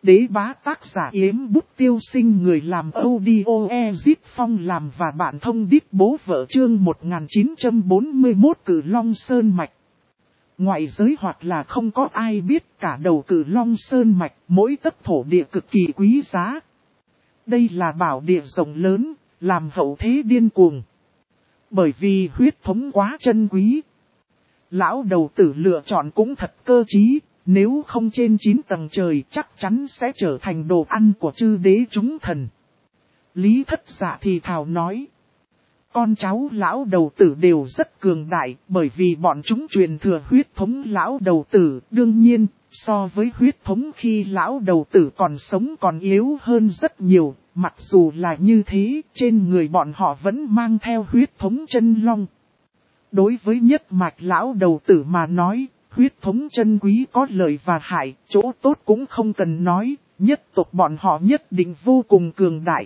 Đế bá tác giả Yếm Bút Tiêu Sinh, người làm audio Ezit Phong làm và bạn thông đít bố vợ, chương 1941 Cử Long Sơn Mạch. Ngoại giới hoặc là không có ai biết, cả đầu Cử Long Sơn Mạch, mỗi tấc thổ địa cực kỳ quý giá. Đây là bảo địa rộng lớn, làm hậu thế điên cuồng. Bởi vì huyết thống quá chân quý. Lão đầu tử lựa chọn cũng thật cơ trí. Nếu không trên 9 tầng trời chắc chắn sẽ trở thành đồ ăn của chư đế chúng thần. Lý Thất Dạ thì thào nói. Con cháu lão đầu tử đều rất cường đại, bởi vì bọn chúng truyền thừa huyết thống lão đầu tử. Đương nhiên, so với huyết thống khi lão đầu tử còn sống còn yếu hơn rất nhiều. Mặc dù là như thế, trên người bọn họ vẫn mang theo huyết thống chân long. Đối với nhất mạch lão đầu tử mà nói, huyết thống chân quý có lợi và hại, chỗ tốt cũng không cần nói, nhất tộc bọn họ nhất định vô cùng cường đại.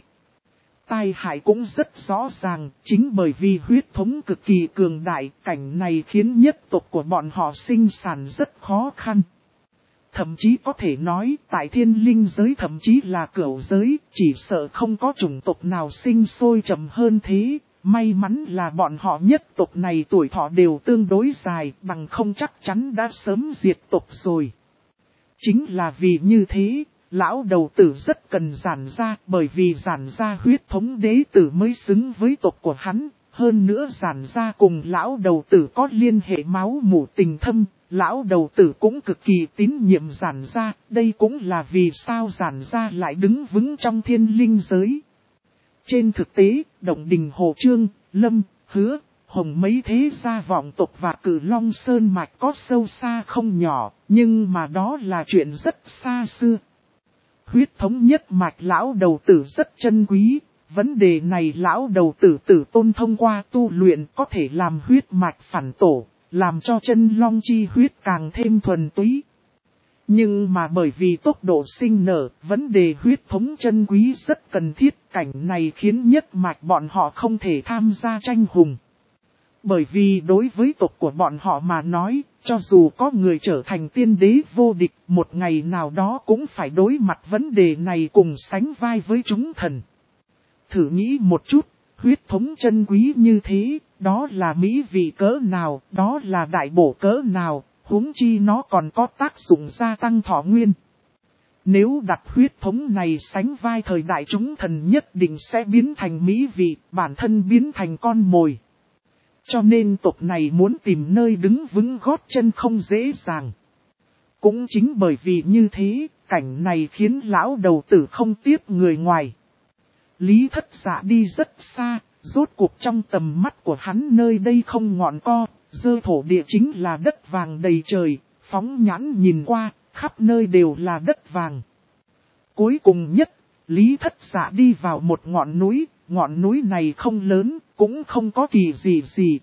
Tai hại cũng rất rõ ràng, chính bởi vì huyết thống cực kỳ cường đại, cảnh này khiến nhất tộc của bọn họ sinh sản rất khó khăn. Thậm chí có thể nói, tại thiên linh giới thậm chí là cửu giới, chỉ sợ không có chủng tộc nào sinh sôi chậm hơn thế. May mắn là bọn họ nhất tộc này tuổi thọ đều tương đối dài, bằng không chắc chắn đã sớm diệt tộc rồi. Chính là vì như thế, lão đầu tử rất cần giản gia, bởi vì giản gia huyết thống đế tử mới xứng với tộc của hắn. Hơn nữa giản gia cùng lão đầu tử có liên hệ máu mủ tình thâm, lão đầu tử cũng cực kỳ tín nhiệm giản gia, đây cũng là vì sao giản gia lại đứng vững trong thiên linh giới. Trên thực tế, Động Đình Hồ Trương, Lâm, Hứa, Hồng mấy thế gia vọng tộc và Cử Long Sơn Mạch có sâu xa không nhỏ, nhưng mà đó là chuyện rất xa xưa. Huyết thống nhất mạch lão đầu tử rất chân quý, vấn đề này lão đầu tử tử tôn thông qua tu luyện có thể làm huyết mạch phản tổ, làm cho chân long chi huyết càng thêm thuần túy. Nhưng mà bởi vì tốc độ sinh nở, vấn đề huyết thống chân quý rất cần thiết, cảnh này khiến nhất mạch bọn họ không thể tham gia tranh hùng. Bởi vì đối với tộc của bọn họ mà nói, cho dù có người trở thành tiên đế vô địch, một ngày nào đó cũng phải đối mặt vấn đề này cùng sánh vai với chúng thần. Thử nghĩ một chút, huyết thống chân quý như thế, đó là mỹ vị cỡ nào, đó là đại bổ cỡ nào. Huống chi nó còn có tác dụng gia tăng thọ nguyên. Nếu đặt huyết thống này sánh vai thời đại chúng thần nhất định sẽ biến thành mỹ vị, bản thân biến thành con mồi. Cho nên tộc này muốn tìm nơi đứng vững gót chân không dễ dàng. Cũng chính bởi vì như thế, cảnh này khiến lão đầu tử không tiếp người ngoài. Lý Thất Dạ đi rất xa, rốt cuộc trong tầm mắt của hắn nơi đây không ngọn co. Dơ thổ địa chính là đất vàng đầy trời, phóng nhãn nhìn qua, khắp nơi đều là đất vàng. Cuối cùng nhất, Lý Thất Dạ đi vào một ngọn núi này không lớn, cũng không có kỳ gì.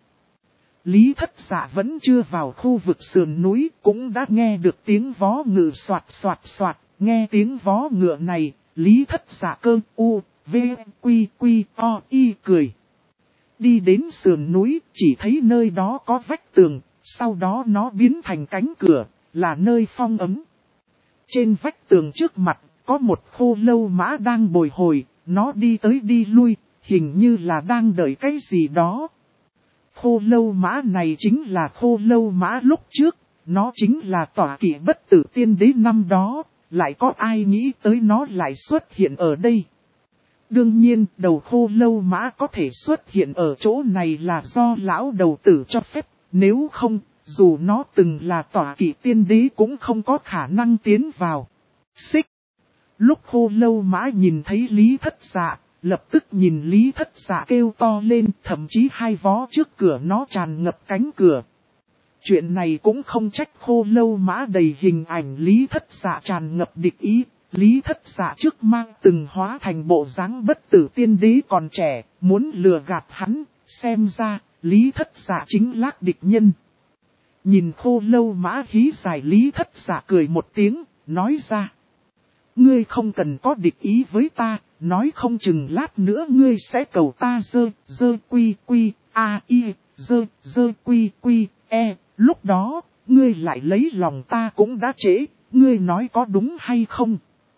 Lý Thất Dạ vẫn chưa vào khu vực sườn núi, cũng đã nghe được tiếng vó ngựa soạt, nghe tiếng vó ngựa này, Lý Thất Dạ cơ u, v, quy, o, y cười. Đi đến sườn núi, chỉ thấy nơi đó có vách tường, sau đó nó biến thành cánh cửa, là nơi phong ấm. Trên vách tường trước mặt, có một khô lâu mã đang bồi hồi, nó đi tới đi lui, hình như là đang đợi cái gì đó. Khô lâu mã này chính là khô lâu mã lúc trước, nó chính là tọa kỵ bất tử tiên đế năm đó, lại có ai nghĩ tới nó lại xuất hiện ở đây. Đương nhiên, đầu khô lâu mã có thể xuất hiện ở chỗ này là do lão đầu tử cho phép, nếu không, dù nó từng là tọa kỵ tiên đế cũng không có khả năng tiến vào. Xích! Lúc khô lâu mã nhìn thấy Lý Thất Dạ, lập tức nhìn Lý Thất Dạ kêu to lên, thậm chí hai vó trước cửa nó tràn ngập cánh cửa. Chuyện này cũng không trách khô lâu mã đầy hình ảnh Lý Thất Dạ tràn ngập địch ý. Lý Thất Dạ trước mang từng hóa thành bộ dáng bất tử tiên đế còn trẻ, muốn lừa gạt hắn, xem ra, Lý Thất Dạ chính lác địch nhân. Nhìn khô lâu mã hí dài Lý Thất Dạ cười một tiếng, nói ra. Ngươi không cần có địch ý với ta, nói không chừng lát nữa ngươi sẽ cầu ta dơ quy, a i, dơ quy, e, lúc đó, ngươi lại lấy lòng ta cũng đã trễ, ngươi nói có đúng hay không?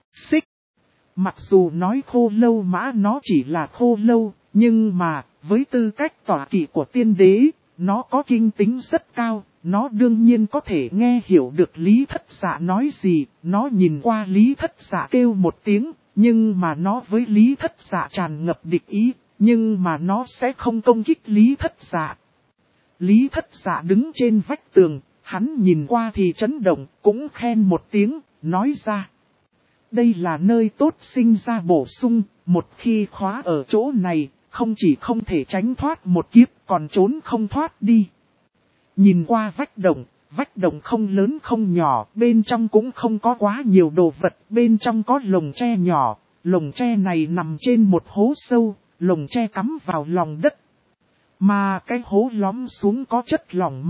xích. Mặc dù nói khô lâu mã nó chỉ là khô lâu, nhưng mà, với tư cách tọa kỵ của tiên đế, nó có kinh tính rất cao, nó đương nhiên có thể nghe hiểu được Lý Thất Dạ nói gì, nó nhìn qua Lý Thất Dạ kêu một tiếng, nhưng mà nó với Lý Thất Dạ tràn ngập địch ý, nhưng mà nó sẽ không công kích Lý Thất Dạ. Lý Thất Dạ đứng trên vách tường, hắn nhìn qua thì chấn động, cũng khen một tiếng, nói ra. Đây là nơi tốt sinh ra bổ sung, một khi khóa ở chỗ này, không chỉ không thể tránh thoát một kiếp còn trốn không thoát đi. Nhìn qua vách động không lớn không nhỏ, bên trong cũng không có quá nhiều đồ vật, bên trong có lồng tre nhỏ, lồng tre này nằm trên một hố sâu, lồng tre cắm vào lòng đất. Mà cái hố lõm xuống có chất lỏng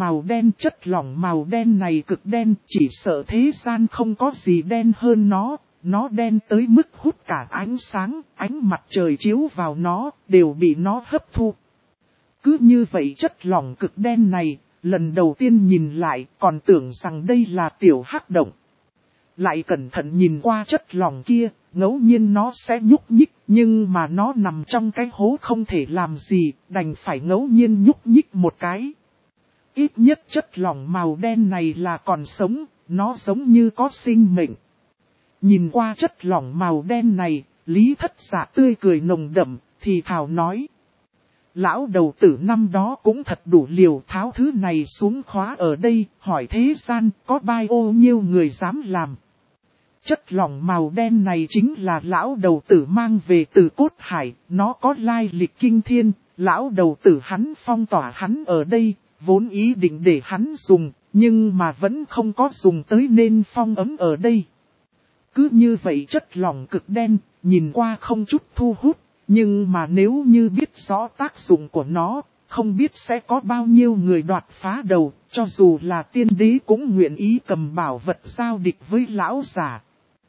màu đen này cực đen, chỉ sợ thế gian không có gì đen hơn nó đen tới mức hút cả ánh sáng, ánh mặt trời chiếu vào nó, đều bị nó hấp thu. Cứ như vậy chất lỏng cực đen này, lần đầu tiên nhìn lại còn tưởng rằng đây là tiểu hắc động. Lại cẩn thận nhìn qua chất lỏng kia, ngẫu nhiên nó sẽ nhúc nhích, nhưng mà nó nằm trong cái hố không thể làm gì, đành phải ngẫu nhiên nhúc nhích một cái. Ít nhất chất lỏng màu đen này là còn sống, nó giống như có sinh mệnh. Nhìn qua chất lỏng màu đen này, Lý Thất Dạ tươi cười nồng đậm, thì thào nói. Lão đầu tử năm đó cũng thật đủ liều tháo thứ này xuống khóa ở đây, hỏi thế gian có bao nhiêu người dám làm. Chất lỏng màu đen này chính là lão đầu tử mang về từ cốt hải, nó có lai lịch kinh thiên, lão đầu tử hắn phong tỏa hắn ở đây, vốn ý định để hắn dùng, nhưng mà vẫn không có dùng tới nên phong ấm ở đây. Cứ như vậy chất lỏng cực đen, nhìn qua không chút thu hút, nhưng mà nếu như biết rõ tác dụng của nó, không biết sẽ có bao nhiêu người đoạt phá đầu, cho dù là tiên đế cũng nguyện ý cầm bảo vật giao địch với lão giả.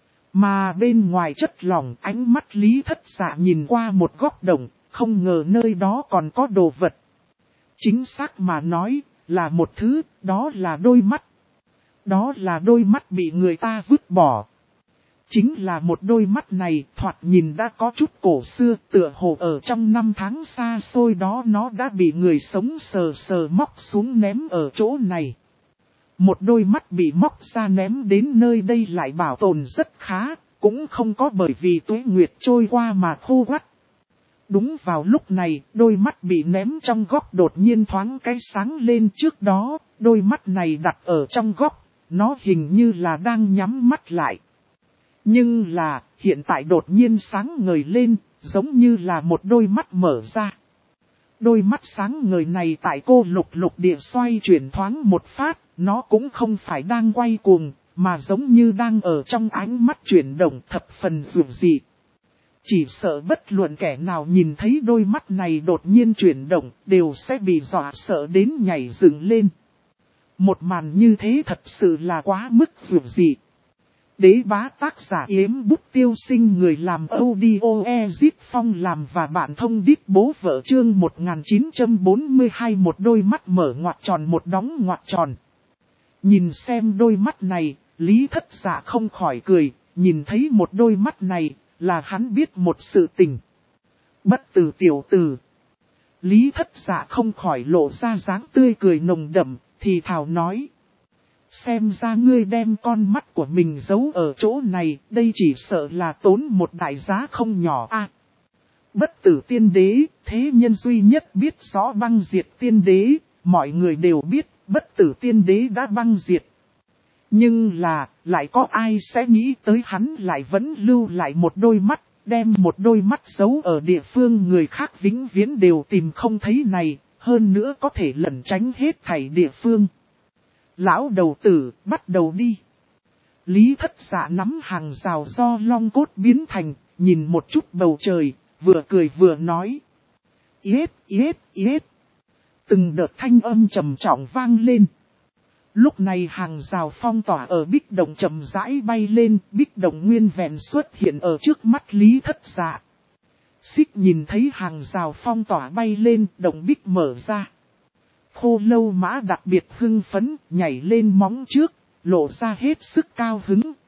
Mà bên ngoài chất lỏng ánh mắt Lý Thất Dạ nhìn qua một góc đồng, không ngờ nơi đó còn có đồ vật. Chính xác mà nói, là một thứ, đó là đôi mắt. Đó là đôi mắt bị người ta vứt bỏ. Chính là một đôi mắt này thoạt nhìn đã có chút cổ xưa, tựa hồ ở trong năm tháng xa xôi đó nó đã bị người sống sờ móc xuống ném ở chỗ này. Một đôi mắt bị móc ra ném đến nơi đây lại bảo tồn rất khá, cũng không có bởi vì tuế nguyệt trôi qua mà khô quắt. Đúng vào lúc này, đôi mắt bị ném trong góc đột nhiên thoáng cái sáng lên trước đó, đôi mắt này đặt ở trong góc, nó hình như là đang nhắm mắt lại. Nhưng là, hiện tại đột nhiên sáng ngời lên, giống như là một đôi mắt mở ra. Đôi mắt sáng ngời này tại cô lục địa xoay chuyển thoáng một phát, nó cũng không phải đang quay cuồng, mà giống như đang ở trong ánh mắt chuyển động thập phần dịu dị. Chỉ sợ bất luận kẻ nào nhìn thấy đôi mắt này đột nhiên chuyển động, đều sẽ bị dọa sợ đến nhảy dựng lên. Một màn như thế thật sự là quá mức dịu dị. Đế bá tác giả Yếm Bút Tiêu Sinh, người làm audio Ezip Phong làm và bạn thông đít bố vợ chương 1942, một đôi mắt mở ngoặc tròn một đóng ngoặc tròn. Nhìn xem đôi mắt này, Lý Thất Dạ không khỏi cười, nhìn thấy một đôi mắt này, là hắn biết một sự tình. Bất tử tiểu tử. Lý Thất Dạ không khỏi lộ ra dáng tươi cười nồng đậm, thì thào nói. Xem ra ngươi đem con mắt của mình giấu ở chỗ này, đây chỉ sợ là tốn một đại giá không nhỏ a. Bất tử tiên đế, thế nhân duy nhất biết rõ băng diệt tiên đế, mọi người đều biết, bất tử tiên đế đã băng diệt. Nhưng là, lại có ai sẽ nghĩ tới hắn lại vẫn lưu lại một đôi mắt, đem một đôi mắt giấu ở địa phương người khác vĩnh viễn đều tìm không thấy này, hơn nữa có thể lẩn tránh hết thảy địa phương. Lão đầu tử, bắt đầu đi. Lý Thất Dạ nắm hàng rào do long cốt biến thành, nhìn một chút bầu trời, vừa cười vừa nói. Yết, yết, yết. Từng đợt thanh âm trầm trọng vang lên. Lúc này hàng rào phong tỏa ở bích động chậm rãi bay lên, bích động nguyên vẹn xuất hiện ở trước mắt Lý Thất Dạ. Xích nhìn thấy hàng rào phong tỏa bay lên, động bích mở ra. Khô lâu mã đặc biệt hưng phấn, nhảy lên móng trước, lộ ra hết sức cao hứng,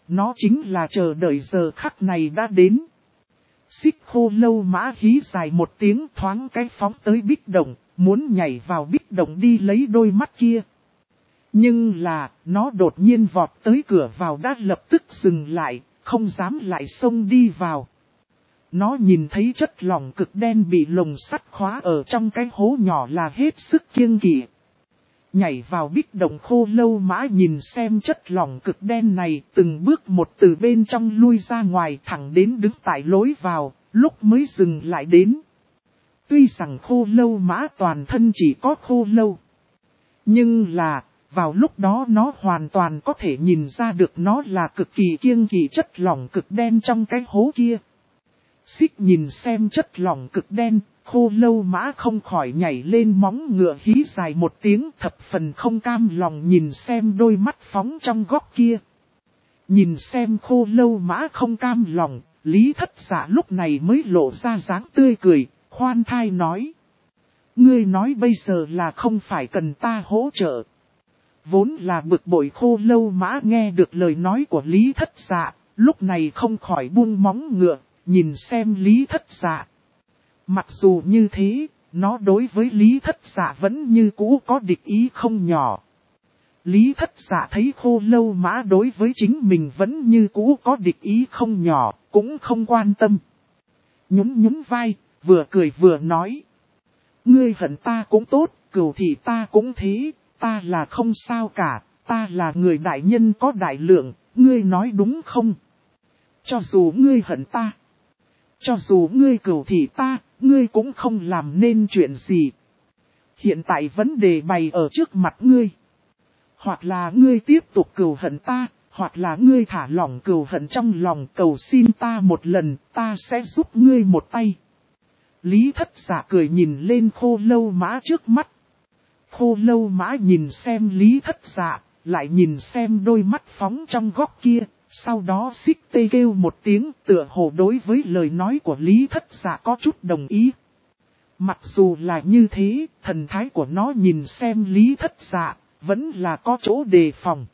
nó chính là chờ đợi giờ khắc này đã đến. Xích khô lâu mã hí dài một tiếng thoáng cái phóng tới bích động, muốn nhảy vào bích động đi lấy đôi mắt kia. Nhưng là, nó đột nhiên vọt tới cửa vào đã lập tức dừng lại, không dám lại xông đi vào. Nó nhìn thấy chất lỏng cực đen bị lồng sắt khóa ở trong cái hố nhỏ là hết sức kiêng kỵ. Nhảy vào bích động khô lâu mã nhìn xem chất lỏng cực đen này từng bước một từ bên trong lui ra ngoài thẳng đến đứng tại lối vào, lúc mới dừng lại đến. Tuy rằng khô lâu mã toàn thân chỉ có khô lâu. Nhưng là, vào lúc đó nó hoàn toàn có thể nhìn ra được nó là cực kỳ kiêng kỵ chất lỏng cực đen trong cái hố kia. Xích nhìn xem chất lỏng cực đen, khô lâu mã không khỏi nhảy lên móng ngựa hí dài một tiếng thập phần không cam lòng nhìn xem đôi mắt phóng trong góc kia. Nhìn xem khô lâu mã không cam lòng, Lý Thất Dạ lúc này mới lộ ra dáng tươi cười, khoan thai nói. Ngươi nói bây giờ là không phải cần ta hỗ trợ. Vốn là bực bội khô lâu mã nghe được lời nói của Lý Thất Dạ, lúc này không khỏi buông móng ngựa, nhìn xem Lý Thất Dạ. Mặc dù như thế, nó đối với Lý Thất Dạ vẫn như cũ có địch ý không nhỏ. Lý Thất Dạ thấy khô lâu mã đối với chính mình vẫn như cũ có địch ý không nhỏ, cũng không quan tâm. Nhún vai, vừa cười vừa nói. Ngươi hận ta cũng tốt, cừu thì ta cũng thế, ta là không sao cả, ta là người đại nhân có đại lượng, ngươi nói đúng không? Cho dù ngươi hận ta, cho dù ngươi cừu thì ta, ngươi cũng không làm nên chuyện gì. Hiện tại vấn đề bày ở trước mặt ngươi. Hoặc là ngươi tiếp tục cừu hận ta, hoặc là ngươi thả lỏng cừu hận trong lòng cầu xin ta một lần, ta sẽ giúp ngươi một tay. Lý Thất Dạ cười nhìn lên khô lâu mã trước mắt. Khô lâu mã nhìn xem Lý Thất Dạ, lại nhìn xem đôi mắt phóng trong góc kia, sau đó xích tê kêu một tiếng tựa hồ đối với lời nói của Lý Thất Dạ có chút đồng ý. Mặc dù là như thế, thần thái của nó nhìn xem Lý Thất Dạ, vẫn là có chỗ đề phòng.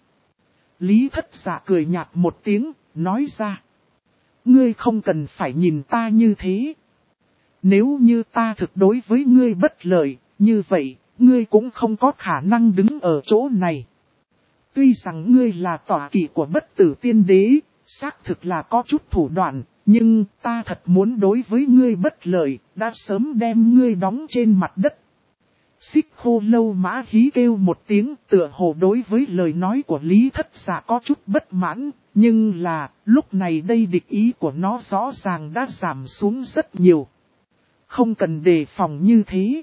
Lý Thất Dạ cười nhạt một tiếng, nói ra. Ngươi không cần phải nhìn ta như thế. Nếu như ta thực đối với ngươi bất lợi, như vậy, ngươi cũng không có khả năng đứng ở chỗ này. Tuy rằng ngươi là tọa kỵ của bất tử tiên đế, xác thực là có chút thủ đoạn, nhưng ta thật muốn đối với ngươi bất lợi, đã sớm đem ngươi đóng trên mặt đất. Xích khô lâu mã hí kêu một tiếng tựa hồ đối với lời nói của Lý Thất Dạ có chút bất mãn, nhưng là lúc này đây địch ý của nó rõ ràng đã giảm xuống rất nhiều. Không cần đề phòng như thế.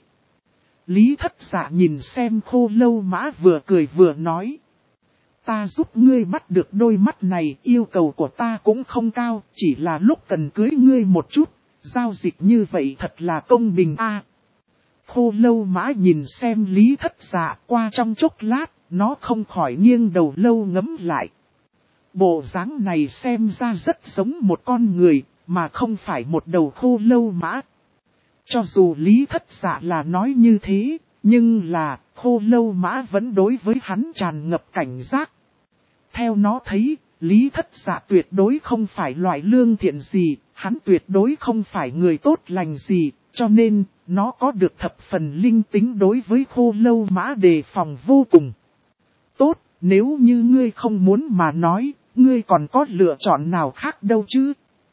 Lý Thất Dạ nhìn xem khô lâu mã vừa cười vừa nói. Ta giúp ngươi bắt được đôi mắt này, yêu cầu của ta cũng không cao, chỉ là lúc cần cưới ngươi một chút, giao dịch như vậy thật là công bình a. Khô lâu mã nhìn xem Lý Thất Dạ qua trong chốc lát, nó không khỏi nghiêng đầu lâu ngấm lại. Bộ dáng này xem ra rất giống một con người, mà không phải một đầu khô lâu mã. Cho dù Lý Thất Dạ là nói như thế, nhưng là khô lâu mã vẫn đối với hắn tràn ngập cảnh giác. Theo nó thấy, Lý Thất Dạ tuyệt đối không phải loại lương thiện gì, hắn tuyệt đối không phải người tốt lành gì, cho nên nó có được thập phần linh tính đối với khô lâu mã đề phòng vô cùng. Tốt, nếu như ngươi không muốn mà nói, ngươi còn có lựa chọn nào khác đâu chứ?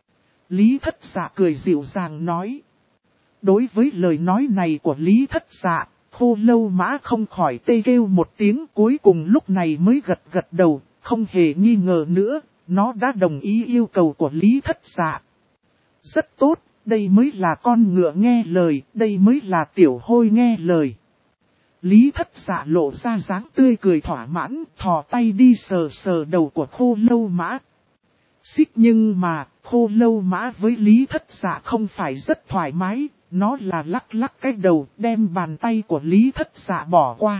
Lý Thất Dạ cười dịu dàng nói. Đối với lời nói này của Lý Thất Dạ, khô lâu mã không khỏi tê kêu một tiếng cuối cùng lúc này mới gật đầu, không hề nghi ngờ nữa, nó đã đồng ý yêu cầu của Lý Thất Dạ. Rất tốt, đây mới là con ngựa nghe lời, đây mới là tiểu hôi nghe lời. Lý Thất Dạ lộ ra dáng tươi cười thỏa mãn, thò tay đi sờ sờ đầu của khô lâu mã. Xích nhưng mà, khô lâu mã với Lý Thất Dạ không phải rất thoải mái, nó là lắc lắc cái đầu đem bàn tay của Lý Thất Dạ bỏ qua.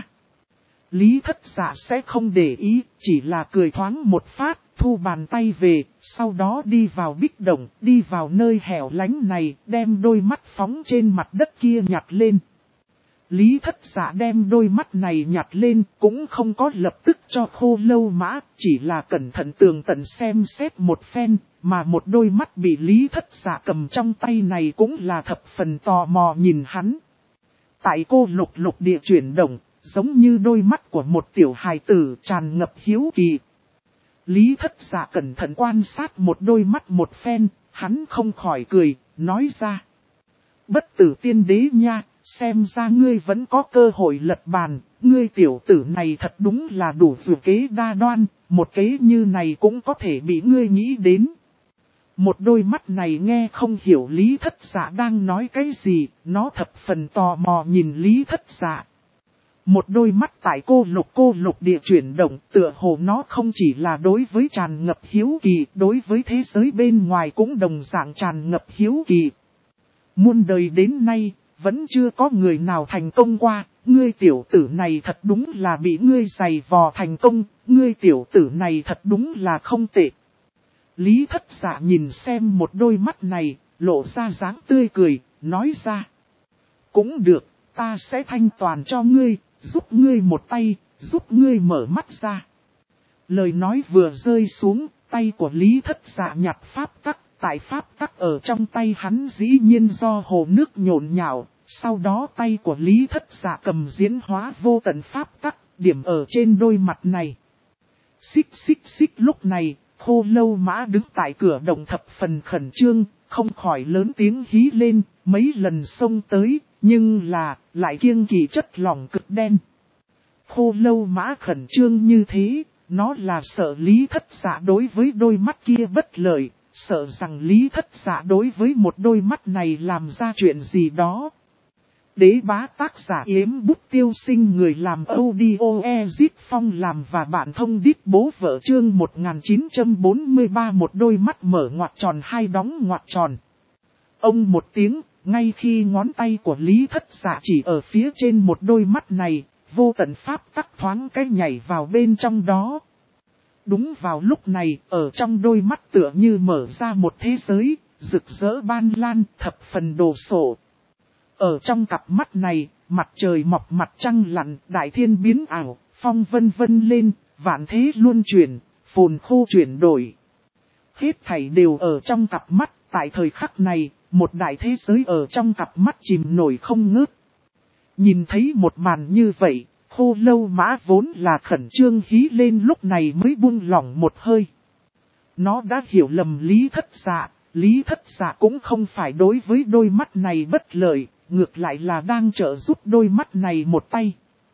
Lý Thất Dạ sẽ không để ý, chỉ là cười thoáng một phát, thu bàn tay về, sau đó đi vào bích động, đi vào nơi hẻo lánh này, đem đôi mắt phóng trên mặt đất kia nhặt lên. Lý Thất Dạ đem đôi mắt này nhặt lên, cũng không có lập tức cho Khô Lâu Mã, chỉ là cẩn thận tường tận xem xét một phen, mà một đôi mắt bị Lý Thất Dạ cầm trong tay này cũng là thập phần tò mò nhìn hắn. Tại cô lục lục địa chuyển động, giống như đôi mắt của một tiểu hài tử tràn ngập hiếu kỳ. Lý Thất Dạ cẩn thận quan sát một đôi mắt một phen, hắn không khỏi cười, nói ra. Bất tử tiên đế nha, xem ra ngươi vẫn có cơ hội lật bàn, ngươi tiểu tử này thật đúng là đủ dù kế đa đoan, một kế như này cũng có thể bị ngươi nghĩ đến. Một đôi mắt này nghe không hiểu Lý Thất Dạ đang nói cái gì, nó thập phần tò mò nhìn Lý Thất Dạ. Một đôi mắt tại cô lục địa chuyển động, tựa hồ nó không chỉ là đối với tràn ngập hiếu kỳ, đối với thế giới bên ngoài cũng đồng dạng tràn ngập hiếu kỳ. Muôn đời đến nay, vẫn chưa có người nào thành công qua, ngươi tiểu tử này thật đúng là bị ngươi giày vò thành công, ngươi tiểu tử này thật đúng là không tệ. Lý Thất Dạ nhìn xem một đôi mắt này, lộ ra dáng tươi cười, nói ra. Cũng được, ta sẽ thanh toàn cho ngươi, giúp ngươi một tay, giúp ngươi mở mắt ra. Lời nói vừa rơi xuống, tay của Lý Thất Dạ nhặt pháp tắc, tại pháp tắc ở trong tay hắn dĩ nhiên do hồ nước nhộn nhạo, sau đó tay của Lý Thất Dạ cầm diễn hóa vô tận pháp tắc, điểm ở trên đôi mặt này. Xích xích xích lúc này, Khô Lâu Mã đứng tại cửa động thập phần khẩn trương, không khỏi lớn tiếng hí lên, mấy lần xông tới, nhưng là, lại kiêng kỵ chất lỏng cực đen. Khô Lâu Mã khẩn trương như thế, nó là sợ Lý Thất Dạ đối với đôi mắt kia bất lợi, sợ rằng Lý Thất Dạ đối với một đôi mắt này làm ra chuyện gì đó. Đế bá tác giả Yếm Bút Tiêu Sinh, người làm audio Ezit Phong làm và bạn thông đít bố vợ chương 1943. Một đôi mắt mở ngoặc tròn hai đóng ngoặc tròn. Ông một tiếng, ngay khi ngón tay của Lý Thất Dạ chỉ ở phía trên một đôi mắt này, vô tận pháp tắc thoáng cái nhảy vào bên trong đó. Đúng vào lúc này, ở trong đôi mắt tựa như mở ra một thế giới, rực rỡ ban lan, thập phần đồ sộ. Ở trong cặp mắt này, mặt trời mọc mặt trăng lặn, đại thiên biến ảo, phong vân vân lên, vạn thế luân chuyển, phồn khô chuyển đổi. Hết thảy đều ở trong cặp mắt, tại thời khắc này, một đại thế giới ở trong cặp mắt chìm nổi không ngớt. Nhìn thấy một màn như vậy, Khô Lâu Mã vốn là khẩn trương hí lên lúc này mới buông lỏng một hơi. Nó đã hiểu lầm Lý Thất Dạ, Lý Thất Dạ cũng không phải đối với đôi mắt này bất lợi, ngược lại là đang trợ giúp đôi mắt này một tay.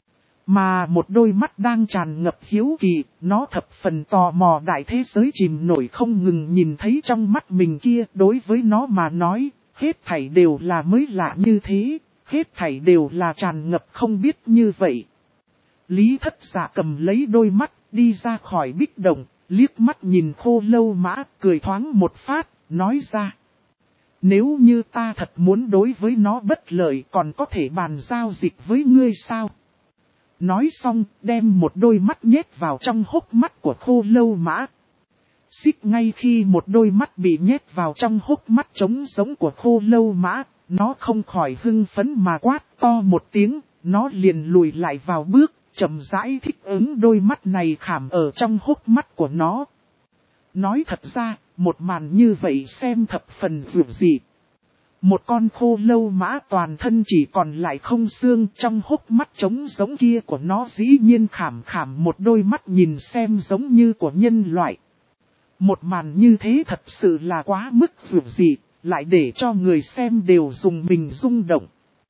Mà một đôi mắt đang tràn ngập hiếu kỳ, nó thập phần tò mò đại thế giới chìm nổi không ngừng nhìn thấy trong mắt mình kia. Đối với nó mà nói, hết thảy đều là mới lạ như thế, hết thảy đều là tràn ngập không biết như vậy. Lý Thất Dạ cầm lấy đôi mắt, đi ra khỏi bích động, liếc mắt nhìn Khô Lâu Mã, cười thoáng một phát, nói ra. Nếu như ta thật muốn đối với nó bất lợi còn có thể bàn giao dịch với ngươi sao? Nói xong, đem một đôi mắt nhét vào trong hốc mắt của Khô Lâu Mã. Xích ngay khi một đôi mắt bị nhét vào trong hốc mắt trống giống của Khô Lâu Mã, nó không khỏi hưng phấn mà quát to một tiếng, nó liền lùi lại vào bước, chậm rãi thích ứng đôi mắt này khảm ở trong hốc mắt của nó. Nói thật ra, một màn như vậy xem thập phần dịu dị. Một con Khô Lâu Mã toàn thân chỉ còn lại không xương, trong hốc mắt trống giống kia của nó dĩ nhiên khảm một đôi mắt nhìn xem giống như của nhân loại. Một màn như thế thật sự là quá mức dịu dị, lại để cho người xem đều dùng mình rung động.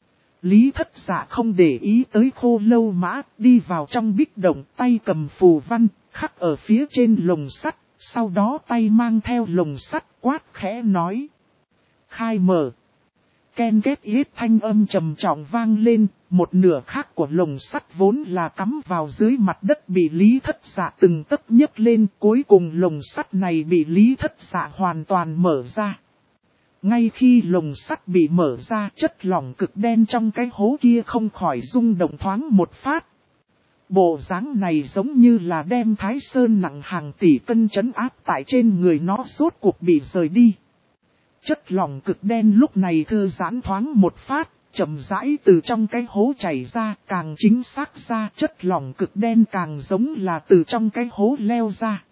Lý Thất Dạ không để ý tới Khô Lâu Mã, đi vào trong bích động, tay cầm phù văn, khắc ở phía trên lồng sắt, sau đó tay mang theo lồng sắt quát khẽ nói. Khai mở. Ken két yết thanh âm trầm trọng vang lên, một nửa khác của lồng sắt vốn là cắm vào dưới mặt đất bị Lý Thất Dạ từng tấc nhấc lên, cuối cùng lồng sắt này bị Lý Thất Dạ hoàn toàn mở ra. Ngay khi lồng sắt bị mở ra, chất lỏng cực đen trong cái hố kia không khỏi rung động thoáng một phát. Bộ dáng này giống như là đem Thái Sơn nặng hàng tỷ cân trấn áp tại trên người nó rốt cuộc bị rời đi. Chất lỏng cực đen lúc này thư giãn thoáng một phát, chậm rãi từ trong cái hố chảy ra, càng chính xác ra chất lỏng cực đen càng giống là từ trong cái hố leo ra.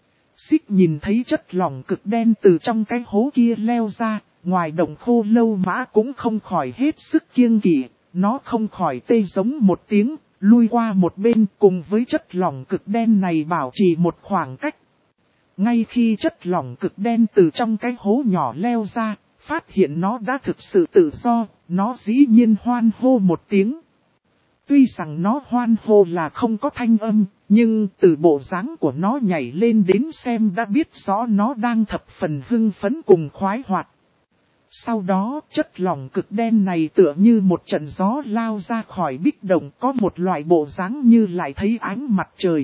Xích nhìn thấy chất lỏng cực đen từ trong cái hố kia leo ra, ngoài động khô lâu mã cũng không khỏi hết sức kiêng kỵ, nó không khỏi tê giống một tiếng, lui qua một bên cùng với chất lỏng cực đen này bảo trì một khoảng cách. Ngay khi chất lỏng cực đen từ trong cái hố nhỏ leo ra, phát hiện nó đã thực sự tự do, nó dĩ nhiên hoan hô một tiếng. Tuy rằng nó hoan hô là không có thanh âm, nhưng từ bộ dáng của nó nhảy lên đến xem đã biết rõ nó đang thập phần hưng phấn cùng khoái hoạt. Sau đó, chất lỏng cực đen này tựa như một trận gió lao ra khỏi bích động, có một loại bộ dáng như lại thấy ánh mặt trời.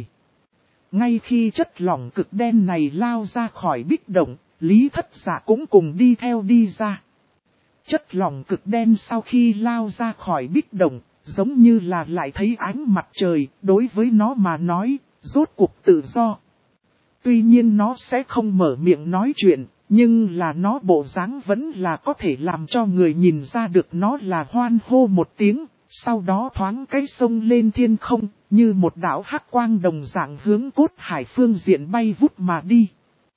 Ngay khi chất lỏng cực đen này lao ra khỏi bích động, Lý Thất Dạ cũng cùng đi theo đi ra. Chất lỏng cực đen sau khi lao ra khỏi bích động, giống như là lại thấy ánh mặt trời, đối với nó mà nói, rốt cuộc tự do. Tuy nhiên nó sẽ không mở miệng nói chuyện, nhưng là nó bộ dáng vẫn là có thể làm cho người nhìn ra được nó là hoan hô một tiếng, sau đó thoáng cái sông lên thiên không, như một đạo hắc quang đồng dạng hướng cốt hải phương diện bay vút mà đi.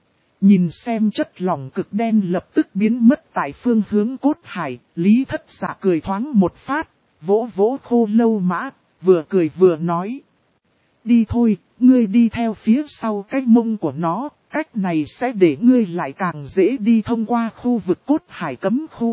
Nhìn xem chất lỏng cực đen lập tức biến mất tại phương hướng cốt hải, Lý Thất Dạ cười thoáng một phát, vỗ vỗ khô lâu mã, vừa cười vừa nói. Đi thôi, ngươi đi theo phía sau cái mông của nó, cách này sẽ để ngươi lại càng dễ đi thông qua khu vực cốt hải cấm khu.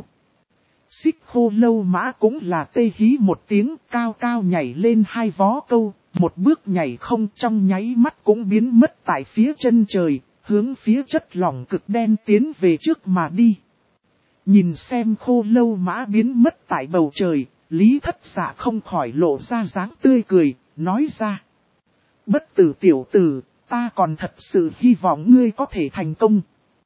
Xích khô lâu mã cũng là tê hí một tiếng, cao cao nhảy lên hai vó câu, một bước nhảy không trong nháy mắt cũng biến mất tại phía chân trời, hướng phía chất lỏng cực đen tiến về trước mà đi. Nhìn xem khô lâu mã biến mất tại bầu trời, Lý Thất Dạ không khỏi lộ ra dáng tươi cười, nói ra. Bất tử tiểu tử, ta còn thật sự hy vọng ngươi có thể thành công.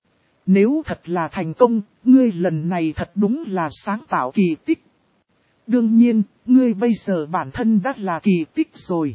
Nếu thật là thành công, ngươi lần này thật đúng là sáng tạo kỳ tích. Đương nhiên, ngươi bây giờ bản thân đã là kỳ tích rồi.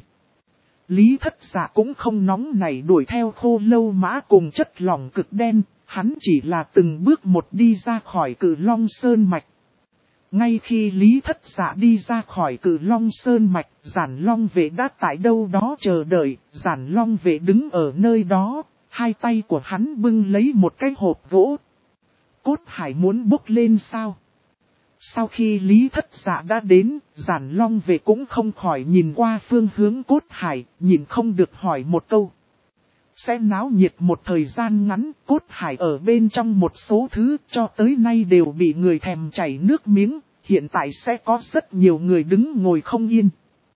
Lý Thất Dạ cũng không nóng nảy đuổi theo khô lâu mã cùng chất lỏng cực đen, hắn chỉ là từng bước một đi ra khỏi Cự Long Sơn Mạch. Ngay khi Lý Thất Dạ đi ra khỏi Cự Long Sơn Mạch, Giản Long Vệ đã tại đâu đó chờ đợi, Giản Long Vệ đứng ở nơi đó, hai tay của hắn bưng lấy một cái hộp gỗ. Cốt hải muốn bốc lên sao? Sau khi Lý Thất Dạ đã đến, Giản Long Vệ cũng không khỏi nhìn qua phương hướng cốt hải, nhìn không được hỏi một câu. Sẽ náo nhiệt một thời gian ngắn, cốt hải ở bên trong một số thứ cho tới nay đều bị người thèm chảy nước miếng, hiện tại sẽ có rất nhiều người đứng ngồi không yên.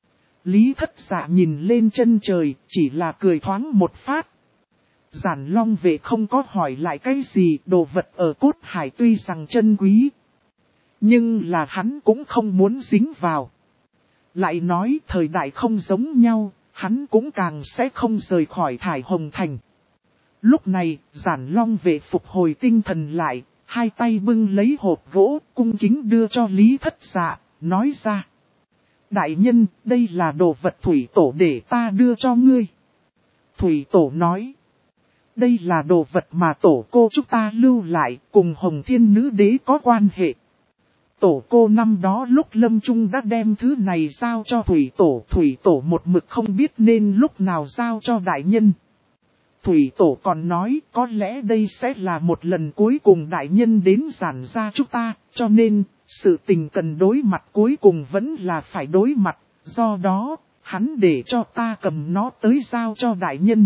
Lý Thất Dạ nhìn lên chân trời, chỉ là cười thoáng một phát. Giản Long Vệ không có hỏi lại cái gì, đồ vật ở cốt hải tuy rằng chân quý. Nhưng là hắn cũng không muốn dính vào. Lại nói thời đại không giống nhau, hắn cũng càng sẽ không rời khỏi Thải Hồng Thành. Lúc này, Giản Long Vệ phục hồi tinh thần lại, hai tay bưng lấy hộp gỗ, cung kính đưa cho Lý Thất Dạ, nói ra. Đại nhân, đây là đồ vật thủy tổ để ta đưa cho ngươi. Thủy tổ nói. Đây là đồ vật mà tổ cô chúng ta lưu lại, cùng Hồng Thiên Nữ Đế có quan hệ. Tổ cô năm đó lúc lâm chung đã đem thứ này giao cho Thủy Tổ một mực không biết nên lúc nào giao cho đại nhân. Thủy Tổ còn nói có lẽ đây sẽ là một lần cuối cùng đại nhân đến Giản gia chúng ta, cho nên sự tình cần đối mặt cuối cùng vẫn là phải đối mặt, do đó hắn để cho ta cầm nó tới giao cho đại nhân.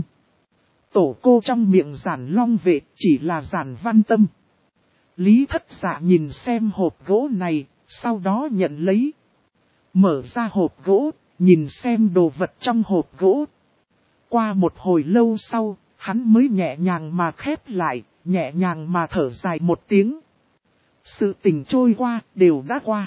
Tổ cô trong miệng Giản Long Vệ chỉ là Giản Văn Tâm. Lý Thất Dạ nhìn xem hộp gỗ này, sau đó nhận lấy. Mở ra hộp gỗ, nhìn xem đồ vật trong hộp gỗ. Qua một hồi lâu sau, hắn mới nhẹ nhàng mà khép lại, nhẹ nhàng mà thở dài một tiếng. Sự tình trôi qua, đều đã qua.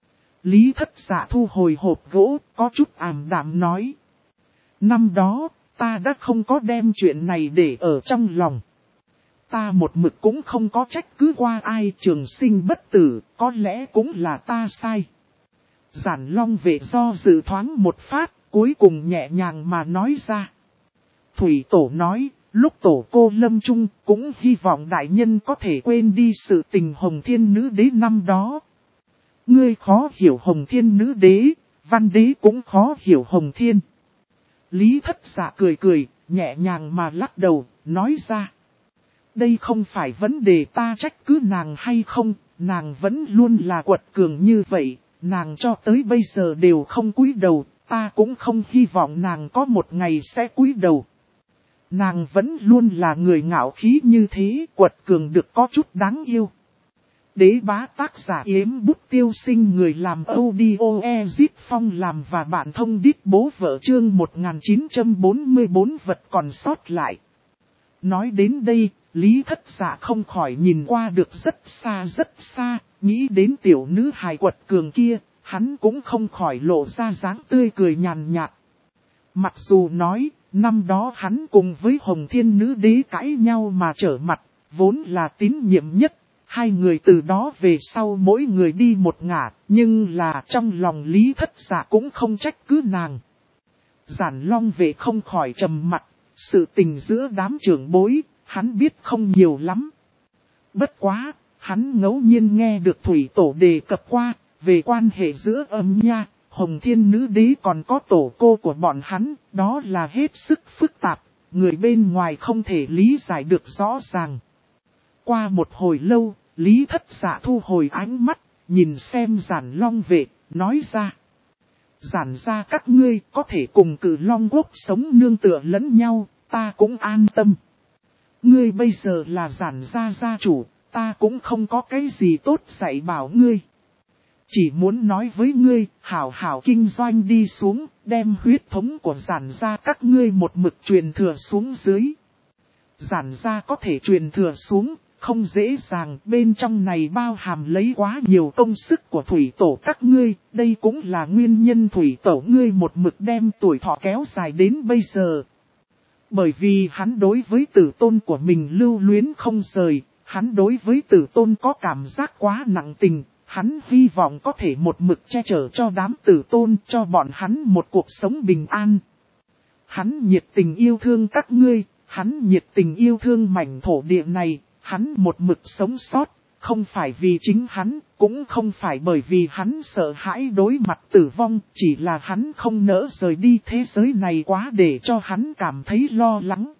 Lý Thất Dạ thu hồi hộp gỗ, có chút ảm đạm nói. Năm đó, ta đã không có đem chuyện này để ở trong lòng. Ta một mực cũng không có trách cứ qua ai, trường sinh bất tử, có lẽ cũng là ta sai. Giản Long Vệ do dự thoáng một phát, cuối cùng nhẹ nhàng mà nói ra. Thủy Tổ nói, lúc tổ cô lâm chung, cũng hy vọng đại nhân có thể quên đi sự tình Hồng Thiên Nữ Đế năm đó. Ngươi khó hiểu Hồng Thiên nữ đế, văn đế cũng khó hiểu Hồng Thiên. Lý Thất Dạ cười cười, nhẹ nhàng mà lắc đầu, nói ra. Đây không phải vấn đề ta trách cứ nàng hay không, nàng vẫn luôn là quật cường như vậy, nàng cho tới bây giờ đều không cúi đầu, ta cũng không hy vọng nàng có một ngày sẽ cúi đầu. Nàng vẫn luôn là người ngạo khí như thế, quật cường được có chút đáng yêu. Đế bá tác giả Yếm Bút Tiêu Sinh, người làm audio Ezit Phong làm và bạn thông đít bố vợ chương 1944 vật còn sót lại. Nói đến đây, Lý Thất Dạ không khỏi nhìn qua được rất xa, nghĩ đến tiểu nữ hài quật cường kia, hắn cũng không khỏi lộ ra dáng tươi cười nhàn nhạt. Mặc dù nói, năm đó hắn cùng với Hồng Thiên nữ đế cãi nhau mà trở mặt, vốn là tín nhiệm nhất. Hai người từ đó về sau mỗi người đi một ngả, nhưng là trong lòng Lý Thất Dạ cũng không trách cứ nàng. Giản Long Vệ không khỏi trầm mặt, sự tình giữa đám trưởng bối, hắn biết không nhiều lắm. Bất quá, hắn ngẫu nhiên nghe được Thủy Tổ đề cập qua, về quan hệ giữa Âm Nha, Hồng Thiên nữ đế còn có tổ cô của bọn hắn, đó là hết sức phức tạp, người bên ngoài không thể lý giải được rõ ràng. Qua một hồi lâu, Lý Thất Dạ thu hồi ánh mắt, nhìn xem Giản Long Vệ, nói ra. Giản gia các ngươi có thể cùng Cử Long Quốc sống nương tựa lẫn nhau, ta cũng an tâm. Ngươi bây giờ là Giản gia gia chủ, ta cũng không có cái gì tốt dạy bảo ngươi. Chỉ muốn nói với ngươi, hảo hảo kinh doanh đi xuống, đem huyết thống của Giản gia các ngươi một mực truyền thừa xuống dưới. Giản gia có thể truyền thừa xuống, không dễ dàng, bên trong này bao hàm lấy quá nhiều công sức của Thủy Tổ các ngươi, đây cũng là nguyên nhân Thủy Tổ ngươi một mực đem tuổi thọ kéo dài đến bây giờ. Bởi vì hắn đối với tử tôn của mình lưu luyến không rời, hắn đối với tử tôn có cảm giác quá nặng tình, hắn hy vọng có thể một mực che chở cho đám tử tôn, cho bọn hắn một cuộc sống bình an. Hắn nhiệt tình yêu thương các ngươi, hắn nhiệt tình yêu thương mảnh thổ địa này. Hắn một mực sống sót, không phải vì chính hắn, cũng không phải bởi vì hắn sợ hãi đối mặt tử vong, chỉ là hắn không nỡ rời đi thế giới này quá để cho hắn cảm thấy lo lắng.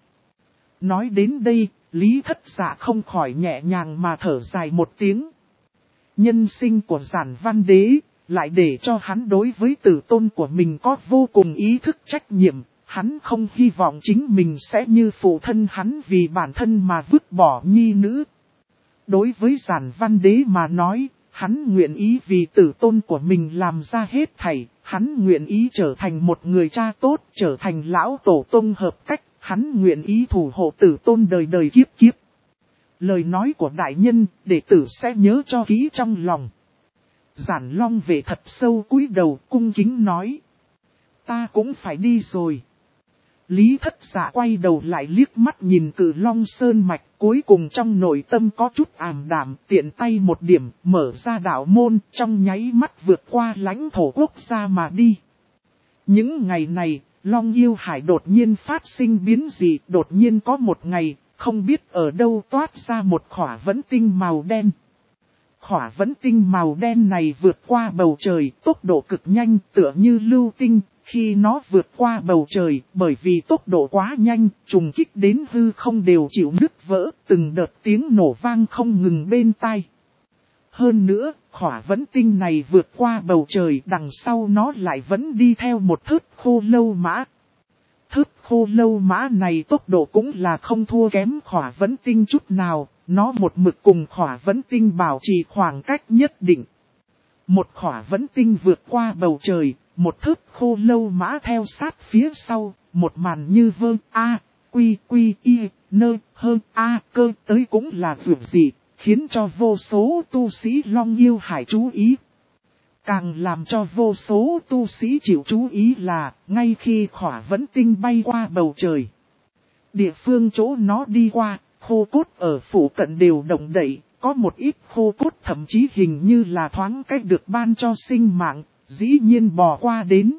Nói đến đây, Lý Thất Dạ không khỏi nhẹ nhàng mà thở dài một tiếng. Nhân sinh của Giản Văn Đế, lại để cho hắn đối với tử tôn của mình có vô cùng ý thức trách nhiệm. Hắn không hy vọng chính mình sẽ như phụ thân hắn vì bản thân mà vứt bỏ nhi nữ. Đối với Giản Văn Đế mà nói, hắn nguyện ý vì tử tôn của mình làm ra hết thảy, hắn nguyện ý trở thành một người cha tốt, trở thành lão tổ tông hợp cách, hắn nguyện ý thủ hộ tử tôn đời đời kiếp kiếp. Lời nói của đại nhân, đệ tử sẽ nhớ cho kỹ trong lòng. Giản Long Vệ thật sâu cúi đầu cung kính nói. Ta cũng phải đi rồi. Lý Thất Dạ quay đầu lại liếc mắt nhìn Cử Long Sơn Mạch, cuối cùng trong nội tâm có chút ảm đạm, tiện tay một điểm, mở ra đạo môn, trong nháy mắt vượt qua lãnh thổ quốc gia mà đi. Những ngày này, Long Yêu Hải đột nhiên phát sinh biến dị, đột nhiên có một ngày, không biết ở đâu toát ra một khỏa vẫn tinh màu đen. Khỏa vẫn tinh màu đen này vượt qua bầu trời, tốc độ cực nhanh, tựa như lưu tinh. Khi nó vượt qua bầu trời, bởi vì tốc độ quá nhanh, trùng kích đến hư không đều chịu nứt vỡ, từng đợt tiếng nổ vang không ngừng bên tai. Hơn nữa, khỏa vẫn tinh này vượt qua bầu trời, đằng sau nó lại vẫn đi theo một thớt khô lâu mã. Thớt khô lâu mã này tốc độ cũng là không thua kém khỏa vẫn tinh chút nào, nó một mực cùng khỏa vẫn tinh bảo trì khoảng cách nhất định. Một khỏa vẫn tinh vượt qua bầu trời, một thớt khô lâu mã theo sát phía sau, một màn như vơ a, quy quy y, nơ hơn a cơ tới cũng là vượt dị, khiến cho vô số tu sĩ Long Yêu Hải chú ý. Càng làm cho vô số tu sĩ chịu chú ý là, ngay khi khỏa vẫn tinh bay qua bầu trời. Địa phương chỗ nó đi qua, khô cốt ở phủ cận đều động đậy, có một ít khô cốt thậm chí hình như là thoáng cách được ban cho sinh mạng, dĩ nhiên bò qua đến.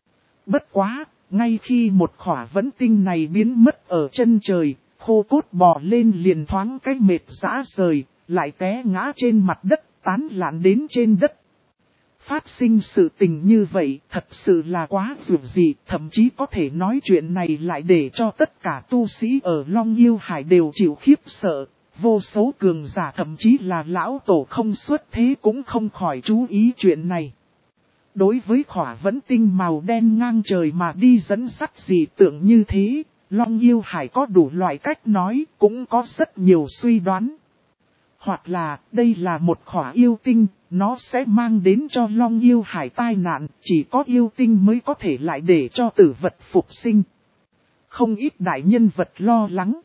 Bất quá, ngay khi một khỏa vẫn tinh này biến mất ở chân trời, khô cốt bò lên liền thoáng cách mệt rã rời, lại té ngã trên mặt đất, tán lạn đến trên đất. Phát sinh sự tình như vậy thật sự là quá dù gì, thậm chí có thể nói chuyện này lại để cho tất cả tu sĩ ở Long Yêu Hải đều chịu khiếp sợ. Vô số cường giả thậm chí là lão tổ không xuất thế cũng không khỏi chú ý chuyện này. Đối với khỏa vẫn tinh màu đen ngang trời mà đi dẫn dắt dị tượng như thế, Long Yêu Hải có đủ loại cách nói, cũng có rất nhiều suy đoán. Hoặc là đây là một khỏa yêu tinh, nó sẽ mang đến cho Long Yêu Hải tai nạn, chỉ có yêu tinh mới có thể lại để cho tử vật phục sinh. Không ít đại nhân vật lo lắng.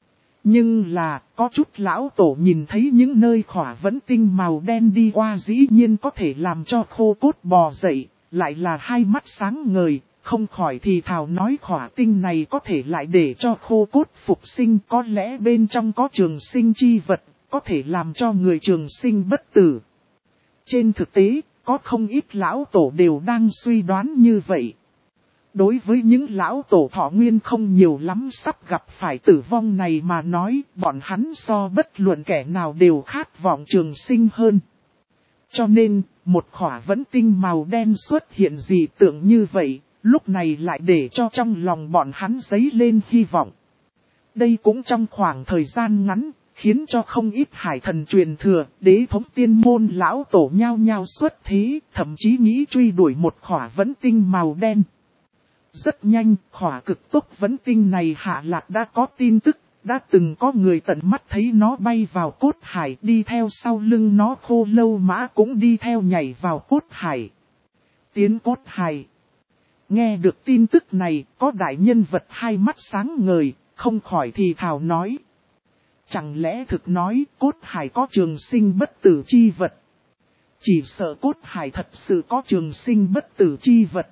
Nhưng là, có chút lão tổ nhìn thấy những nơi khỏa vẫn tinh màu đen đi qua dĩ nhiên có thể làm cho khô cốt bò dậy, lại là hai mắt sáng ngời, không khỏi thì thào nói khỏa tinh này có thể lại để cho khô cốt phục sinh, có lẽ bên trong có trường sinh chi vật, có thể làm cho người trường sinh bất tử. Trên thực tế, có không ít lão tổ đều đang suy đoán như vậy. Đối với những lão tổ thọ nguyên không nhiều lắm sắp gặp phải tử vong này mà nói, bọn hắn so bất luận kẻ nào đều khát vọng trường sinh hơn. Cho nên, một khỏa vẫn tinh màu đen xuất hiện dị tượng như vậy, lúc này lại để cho trong lòng bọn hắn dấy lên hy vọng. Đây cũng trong khoảng thời gian ngắn, khiến cho không ít hải thần truyền thừa, đế thống tiên môn lão tổ nhao nhao xuất thế, thậm chí nghĩ truy đuổi một khỏa vẫn tinh màu đen. Rất nhanh, khỏa cực tốc vấn tinh này hạ lạc đã có tin tức, đã từng có người tận mắt thấy nó bay vào cốt hải, đi theo sau lưng nó khô lâu mã cũng đi theo nhảy vào cốt hải. Tiến cốt hải. Nghe được tin tức này, có đại nhân vật hai mắt sáng ngời, không khỏi thì thào nói. Chẳng lẽ thực nói cốt hải có trường sinh bất tử chi vật? Chỉ sợ cốt hải thật sự có trường sinh bất tử chi vật.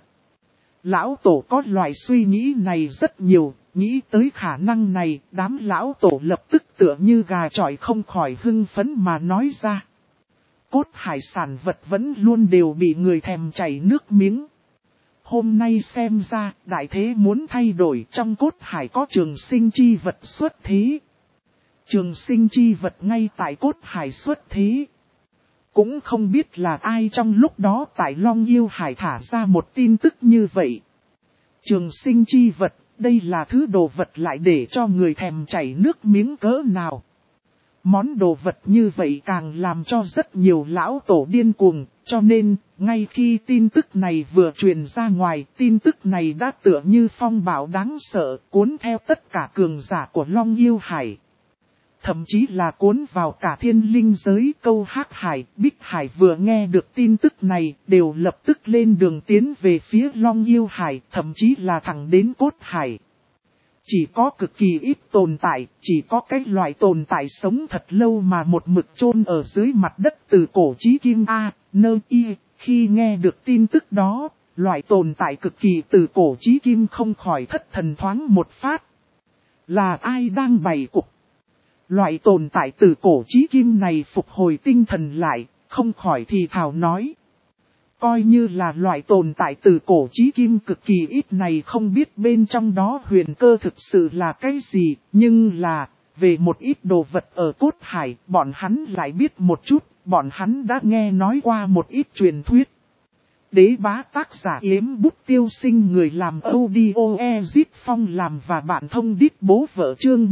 Lão tổ có loại suy nghĩ này rất nhiều, nghĩ tới khả năng này, đám lão tổ lập tức tựa như gà chọi không khỏi hưng phấn mà nói ra. Cốt hải sản vật vẫn luôn đều bị người thèm chảy nước miếng. Hôm nay xem ra, đại thế muốn thay đổi, trong cốt hải có trường sinh chi vật xuất thế. Trường sinh chi vật ngay tại cốt hải xuất thế. Cũng không biết là ai trong lúc đó tại Long Yêu Hải thả ra một tin tức như vậy. Trường sinh chi vật, đây là thứ đồ vật lại để cho người thèm chảy nước miếng cỡ nào. Món đồ vật như vậy càng làm cho rất nhiều lão tổ điên cuồng, cho nên, ngay khi tin tức này vừa truyền ra ngoài, tin tức này đã tựa như phong bão đáng sợ, cuốn theo tất cả cường giả của Long Yêu Hải. Thậm chí là cuốn vào cả thiên linh giới. Câu Hắc Hải, Bích Hải vừa nghe được tin tức này, đều lập tức lên đường tiến về phía Long Yêu Hải, thậm chí là thẳng đến Cốt Hải. Chỉ có cực kỳ ít tồn tại, chỉ có cái loại tồn tại sống thật lâu mà một mực chôn ở dưới mặt đất từ cổ chí kim A, nơ y. Khi nghe được tin tức đó, loại tồn tại cực kỳ từ cổ chí kim không khỏi thất thần thoáng một phát. Là ai đang bày cục? Loại tồn tại từ cổ chí kim này phục hồi tinh thần lại, không khỏi thì thào nói. Coi như là loại tồn tại từ cổ chí kim cực kỳ ít này không biết bên trong đó huyền cơ thực sự là cái gì, nhưng là, về một ít đồ vật ở cốt hải, bọn hắn lại biết một chút, bọn hắn đã nghe nói qua một ít truyền thuyết. Đế bá tác giả Yếm Bút Tiêu Sinh, người làm audio Ezit Phong làm và bạn thông đít bố vợ chương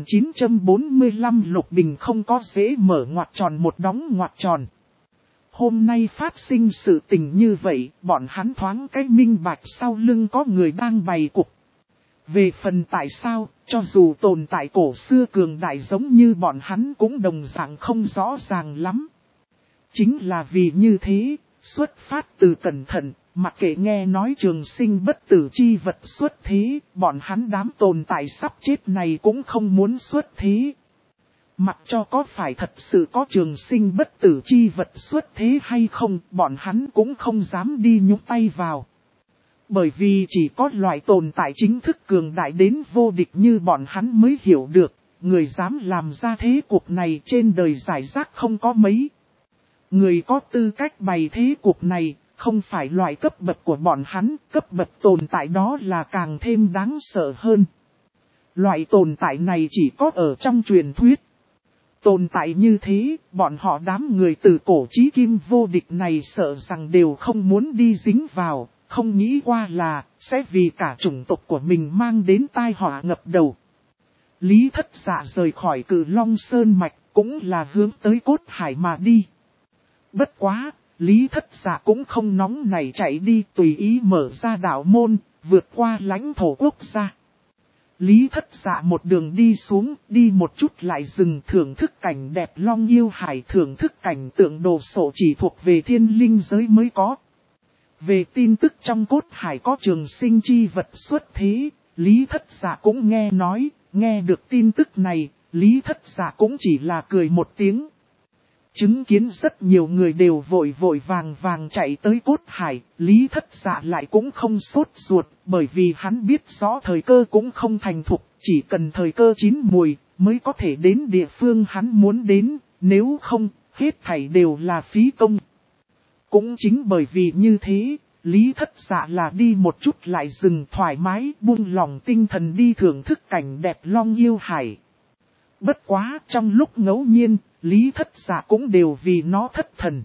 1945 Lục Bình không có dễ mở ngoặc tròn một đóng ngoặc tròn. Hôm nay phát sinh sự tình như vậy, bọn hắn thoáng cái minh bạch sau lưng có người đang bày cục. Về phần tại sao, cho dù tồn tại cổ xưa cường đại giống như bọn hắn cũng đồng dạng không rõ ràng lắm. Chính là vì như thế, xuất phát từ cẩn thận, mặc kệ nghe nói trường sinh bất tử chi vật xuất thế, bọn hắn đám tồn tại sắp chết này cũng không muốn xuất thế. Mặc cho có phải thật sự có trường sinh bất tử chi vật xuất thế hay không, bọn hắn cũng không dám đi nhúc tay vào. Bởi vì chỉ có loại tồn tại chính thức cường đại đến vô địch như bọn hắn mới hiểu được, người dám làm ra thế cuộc này trên đời giải rác không có mấy. Người có tư cách bày thế cuộc này, không phải loại cấp bậc của bọn hắn, cấp bậc tồn tại đó là càng thêm đáng sợ hơn. Loại tồn tại này chỉ có ở trong truyền thuyết. Tồn tại như thế, bọn họ đám người từ cổ chí kim vô địch này sợ rằng đều không muốn đi dính vào, không nghĩ qua là sẽ vì cả chủng tộc của mình mang đến tai họa ngập đầu. Lý Thất Dạ rời khỏi Cự Long Sơn Mạch cũng là hướng tới Cốt Hải mà đi. Bất quá, Lý Thất Dạ cũng không nóng nảy chạy đi, tùy ý mở ra đạo môn, vượt qua lãnh thổ quốc gia. Lý Thất Dạ một đường đi xuống, đi một chút lại dừng thưởng thức cảnh đẹp Long Yêu Hải, thưởng thức cảnh tượng đồ sộ chỉ thuộc về thiên linh giới mới có. Về tin tức trong Cốt Hải có trường sinh chi vật xuất thế, Lý Thất Dạ cũng nghe nói, nghe được tin tức này, Lý Thất Dạ cũng chỉ là cười một tiếng. Chứng kiến rất nhiều người đều vội vội vàng chạy tới Cốt Hải, Lý Thất Dạ lại cũng không sốt ruột, bởi vì hắn biết rõ thời cơ cũng không thành thục, chỉ cần thời cơ chín mùi mới có thể đến địa phương hắn muốn đến, nếu không, hết thảy đều là phí công. Cũng chính bởi vì như thế, Lý Thất Dạ là đi một chút lại dừng thoải mái buông lòng tinh thần đi thưởng thức cảnh đẹp Long Yêu Hải. Bất quá trong lúc ngẫu nhiên, Lý Thất Dạ cũng đều vì nó thất thần.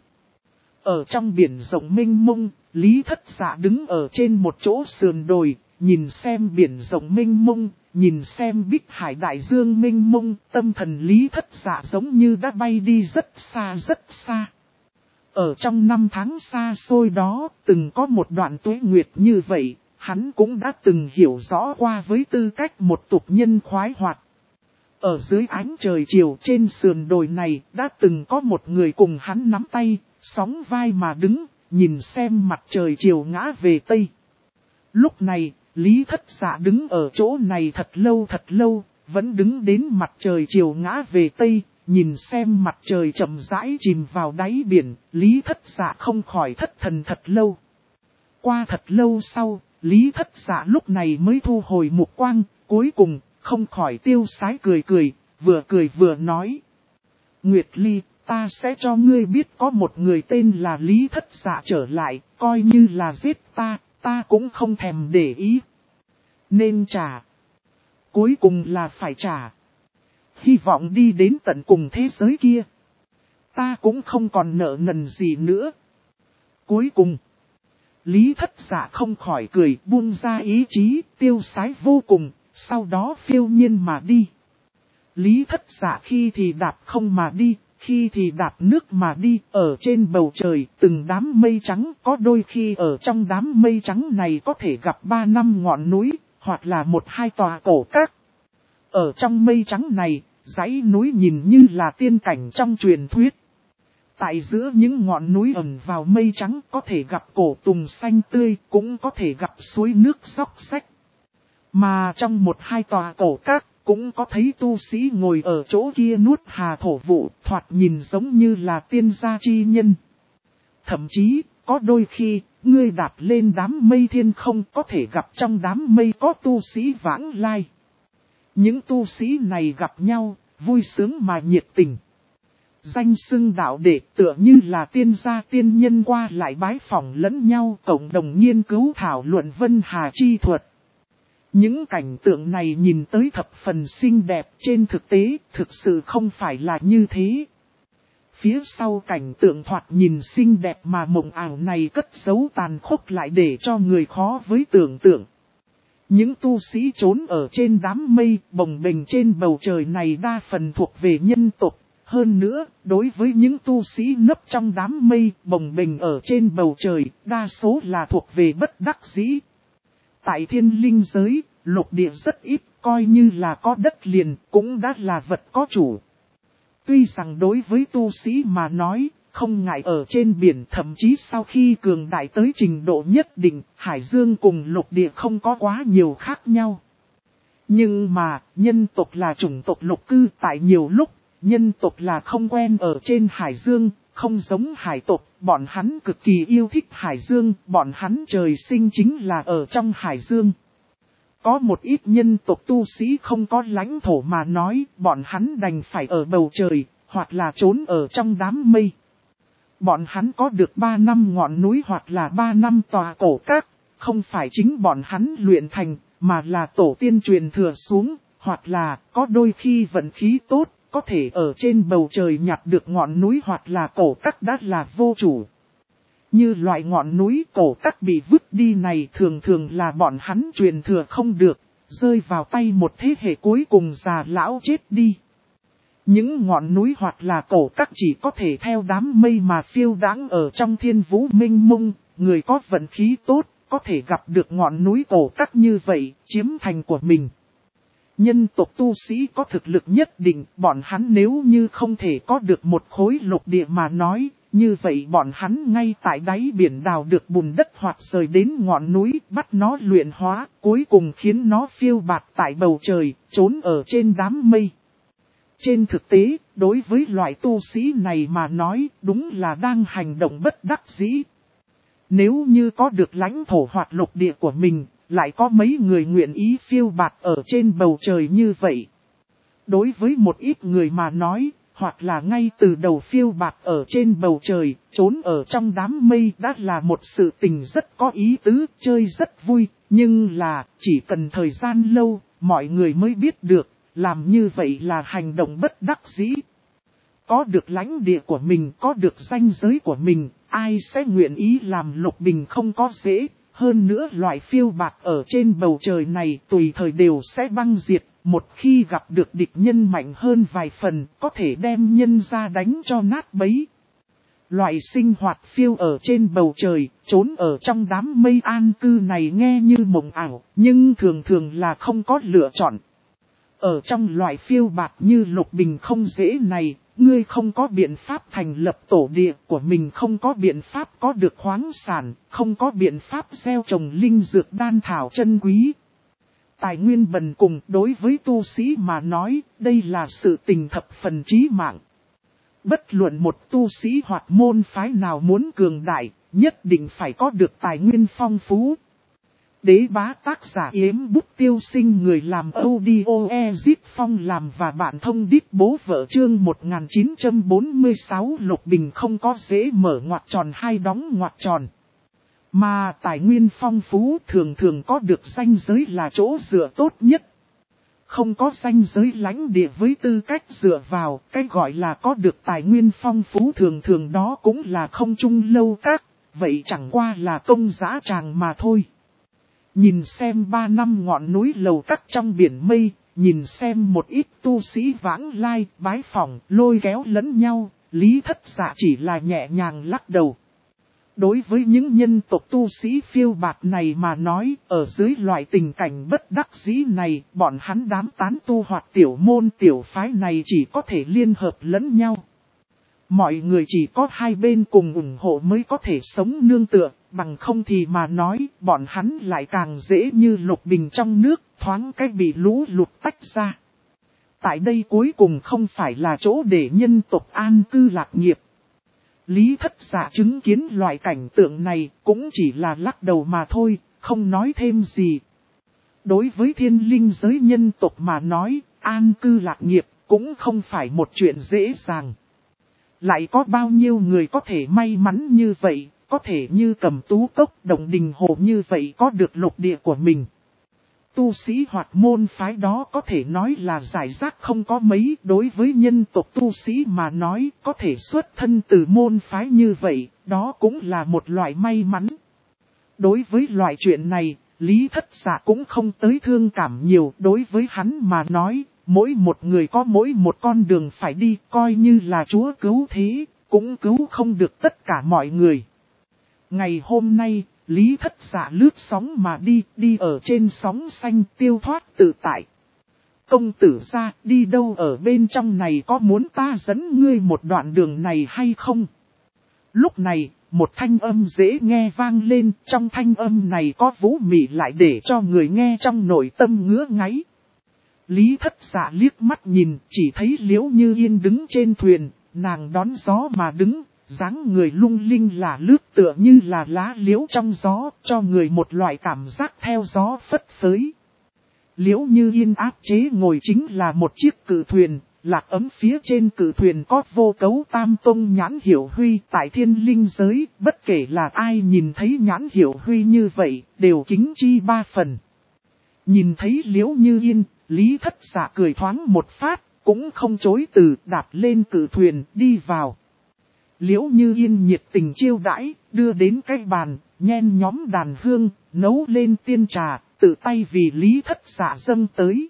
Ở trong biển rộng mênh mông, Lý Thất Dạ đứng ở trên một chỗ sườn đồi, nhìn xem biển rộng mênh mông, nhìn xem Bích Hải đại dương mênh mông, tâm thần Lý Thất Dạ giống như đã bay đi rất xa rất xa. Ở trong năm tháng xa xôi đó, từng có một đoạn tuế nguyệt như vậy, hắn cũng đã từng hiểu rõ qua với tư cách một tục nhân khoái hoạt. Ở dưới ánh trời chiều trên sườn đồi này, đã từng có một người cùng hắn nắm tay, sóng vai mà đứng, nhìn xem mặt trời chiều ngã về Tây. Lúc này, Lý Thất Dạ đứng ở chỗ này thật lâu, vẫn đứng đến mặt trời chiều ngã về Tây, nhìn xem mặt trời chậm rãi chìm vào đáy biển, Lý Thất Dạ không khỏi thất thần thật lâu. Qua thật lâu sau, Lý Thất Dạ lúc này mới thu hồi mục quang, cuối cùng, không khỏi tiêu sái cười vừa nói. Nguyệt Ly, ta sẽ cho ngươi biết có một người tên là Lý Thất Dạ trở lại, coi như là giết ta cũng không thèm để ý. Nên trả. Cuối cùng là phải trả. Hy vọng đi đến tận cùng thế giới kia. Ta cũng không còn nợ nần gì nữa. Cuối cùng, Lý Thất Dạ không khỏi cười buông ra ý chí, tiêu sái vô cùng, sau đó phiêu nhiên mà đi. Lý Thất Dạ khi thì đạp không mà đi, khi thì đạp nước mà đi, ở trên bầu trời, từng đám mây trắng, có đôi khi ở trong đám mây trắng này có thể gặp 3-5 ngọn núi, hoặc là 1-2 tòa cổ các. Ở trong mây trắng này, dãy núi nhìn như là tiên cảnh trong truyền thuyết. Tại giữa những ngọn núi ẩn vào mây trắng có thể gặp cổ tùng xanh tươi, cũng có thể gặp suối nước róc rách. Mà trong 1-2 tòa cổ các, cũng có thấy tu sĩ ngồi ở chỗ kia nuốt hà thổ vụ, thoạt nhìn giống như là tiên gia chi nhân. Thậm chí, có đôi khi, ngươi đạp lên đám mây thiên không có thể gặp trong đám mây có tu sĩ vãng lai. Những tu sĩ này gặp nhau, vui sướng mà nhiệt tình. Danh xưng đạo đệ tựa như là tiên gia tiên nhân qua lại bái phỏng lẫn nhau, cộng đồng nghiên cứu thảo luận vân hà chi thuật. Những cảnh tượng này nhìn tới thập phần xinh đẹp, trên thực tế, thực sự không phải là như thế. Phía sau cảnh tượng thoạt nhìn xinh đẹp mà mộng ảo này cất giấu tàn khốc lại để cho người khó với tưởng tượng. Những tu sĩ trốn ở trên đám mây, bồng bềnh trên bầu trời này đa phần thuộc về nhân tộc. Hơn nữa, đối với những tu sĩ nấp trong đám mây, bồng bềnh ở trên bầu trời, đa số là thuộc về bất đắc dĩ. Tại thiên linh giới, lục địa rất ít, coi như là có đất liền, cũng đã là vật có chủ. Tuy rằng đối với tu sĩ mà nói, không ngại ở trên biển, thậm chí sau khi cường đại tới trình độ nhất định, hải dương cùng lục địa không có quá nhiều khác nhau. Nhưng mà, nhân tộc là chủng tộc lục cư, tại nhiều lúc, nhân tộc là không quen ở trên hải dương, không giống hải tộc, bọn hắn cực kỳ yêu thích hải dương, bọn hắn trời sinh chính là ở trong hải dương. Có một ít nhân tộc tu sĩ không có lãnh thổ mà nói, bọn hắn đành phải ở bầu trời, hoặc là trốn ở trong đám mây. Bọn hắn có được 3 năm ngọn núi hoặc là 3 năm tòa cổ các, không phải chính bọn hắn luyện thành, mà là tổ tiên truyền thừa xuống, hoặc là có đôi khi vận khí tốt, có thể ở trên bầu trời nhặt được ngọn núi hoặc là cổ các đã là vô chủ. Như loại ngọn núi cổ các bị vứt đi này thường thường là bọn hắn truyền thừa không được, rơi vào tay một thế hệ cuối cùng già lão chết đi. Những ngọn núi hoặc là cổ các chỉ có thể theo đám mây mà phiêu đãng ở trong thiên vũ mênh mông, người có vận khí tốt, có thể gặp được ngọn núi cổ các như vậy, chiếm thành của mình. Nhân tộc tu sĩ có thực lực nhất định, bọn hắn nếu như không thể có được một khối lục địa mà nói, như vậy bọn hắn ngay tại đáy biển đào được bùn đất hoặc rời đến ngọn núi, bắt nó luyện hóa, cuối cùng khiến nó phiêu bạt tại bầu trời, trốn ở trên đám mây. Trên thực tế, đối với loại tu sĩ này mà nói, đúng là đang hành động bất đắc dĩ. Nếu như có được lãnh thổ hoặc lục địa của mình, lại có mấy người nguyện ý phiêu bạt ở trên bầu trời như vậy. Đối với một ít người mà nói, hoặc là ngay từ đầu phiêu bạt ở trên bầu trời, trốn ở trong đám mây đã là một sự tình rất có ý tứ, chơi rất vui, nhưng là chỉ cần thời gian lâu, mọi người mới biết được, làm như vậy là hành động bất đắc dĩ. Có được lãnh địa của mình, có được ranh giới của mình, ai sẽ nguyện ý làm lục bình không có dễ. Hơn nữa loại phiêu bạt ở trên bầu trời này tùy thời đều sẽ băng diệt, một khi gặp được địch nhân mạnh hơn vài phần, có thể đem nhân ra đánh cho nát bấy. Loại sinh hoạt phiêu ở trên bầu trời, trốn ở trong đám mây an cư này nghe như mộng ảo, nhưng thường thường là không có lựa chọn. Ở trong loại phiêu bạt như lục bình không dễ này, ngươi không có biện pháp thành lập tổ địa của mình, không có biện pháp có được khoáng sản, không có biện pháp gieo trồng linh dược đan thảo chân quý. Tài nguyên bần cùng đối với tu sĩ mà nói, đây là sự tình thập phần chí mạng. Bất luận một tu sĩ hoặc môn phái nào muốn cường đại, nhất định phải có được tài nguyên phong phú. Đế bá tác giả Yếm Bút Tiêu Sinh, người làm audio Ezit Phong làm và bạn thông đít bố vợ chương 1946 lục bình không có dễ mở ngoặc tròn hay đóng ngoặc tròn. Mà tài nguyên phong phú thường thường có được ranh giới là chỗ dựa tốt nhất. Không có ranh giới lãnh địa với tư cách dựa vào, cái gọi là có được tài nguyên phong phú thường thường đó cũng là không chung lâu các, vậy chẳng qua là công dã tràng mà thôi. Nhìn xem 3 năm ngọn núi lầu các trong biển mây, nhìn xem một ít tu sĩ vãng lai, bái phỏng, lôi kéo lẫn nhau, Lý Thất Dạ chỉ là nhẹ nhàng lắc đầu. Đối với những nhân tộc tu sĩ phiêu bạt này mà nói, ở dưới loại tình cảnh bất đắc dĩ này, bọn hắn đám tán tu hoặc tiểu môn tiểu phái này chỉ có thể liên hợp lẫn nhau. Mọi người chỉ có hai bên cùng ủng hộ mới có thể sống nương tựa, bằng không thì mà nói, bọn hắn lại càng dễ như lục bình trong nước, thoáng cách bị lũ lụt tách ra. Tại đây cuối cùng không phải là chỗ để nhân tộc an cư lạc nghiệp. Lý Thất Dạ chứng kiến loại cảnh tượng này cũng chỉ là lắc đầu mà thôi, không nói thêm gì. Đối với thiên linh giới nhân tộc mà nói, an cư lạc nghiệp cũng không phải một chuyện dễ dàng. Lại có bao nhiêu người có thể may mắn như vậy, có thể như Cầm Tú Cốc, Động Đình Hồ như vậy có được lục địa của mình. Tu sĩ hoặc môn phái đó có thể nói là giải rác không có mấy, đối với nhân tộc tu sĩ mà nói có thể xuất thân từ môn phái như vậy, đó cũng là một loại may mắn. Đối với loại chuyện này, Lý Thất Dạ cũng không tới thương cảm nhiều, đối với hắn mà nói, mỗi một người có mỗi một con đường phải đi, coi như là Chúa cứu thế, cũng cứu không được tất cả mọi người. Ngày hôm nay, Lý Thất Dạ lướt sóng mà đi ở trên sóng xanh tiêu thoát tự tại. Công tử ra, đi đâu ở bên trong này, có muốn ta dẫn ngươi một đoạn đường này hay không? Lúc này, một thanh âm dễ nghe vang lên, trong thanh âm này có vũ mị lại để cho người nghe trong nội tâm ngứa ngáy. Lý Thất Dạ liếc mắt nhìn, chỉ thấy Liễu Như Yên đứng trên thuyền, nàng đón gió mà đứng, dáng người lung linh là lướt tựa như là lá liễu trong gió, cho người một loại cảm giác theo gió phất phới. Liễu Như Yên áp chế ngồi chính là một chiếc cự thuyền, lạc ấm phía trên cự thuyền có vô cấu tam tông Nhãn Hiểu Huy. Tại thiên linh giới, bất kể là ai nhìn thấy Nhãn Hiểu Huy như vậy, đều kính chi ba phần. Nhìn thấy Liễu Như Yên, Lý Thất Dạ cười thoáng một phát, cũng không chối từ đạp lên cự thuyền đi vào. Liễu Như Yên nhiệt tình chiêu đãi, đưa đến cái bàn, nhen nhóm đàn hương, nấu lên tiên trà, tự tay vì Lý Thất Dạ dâng tới.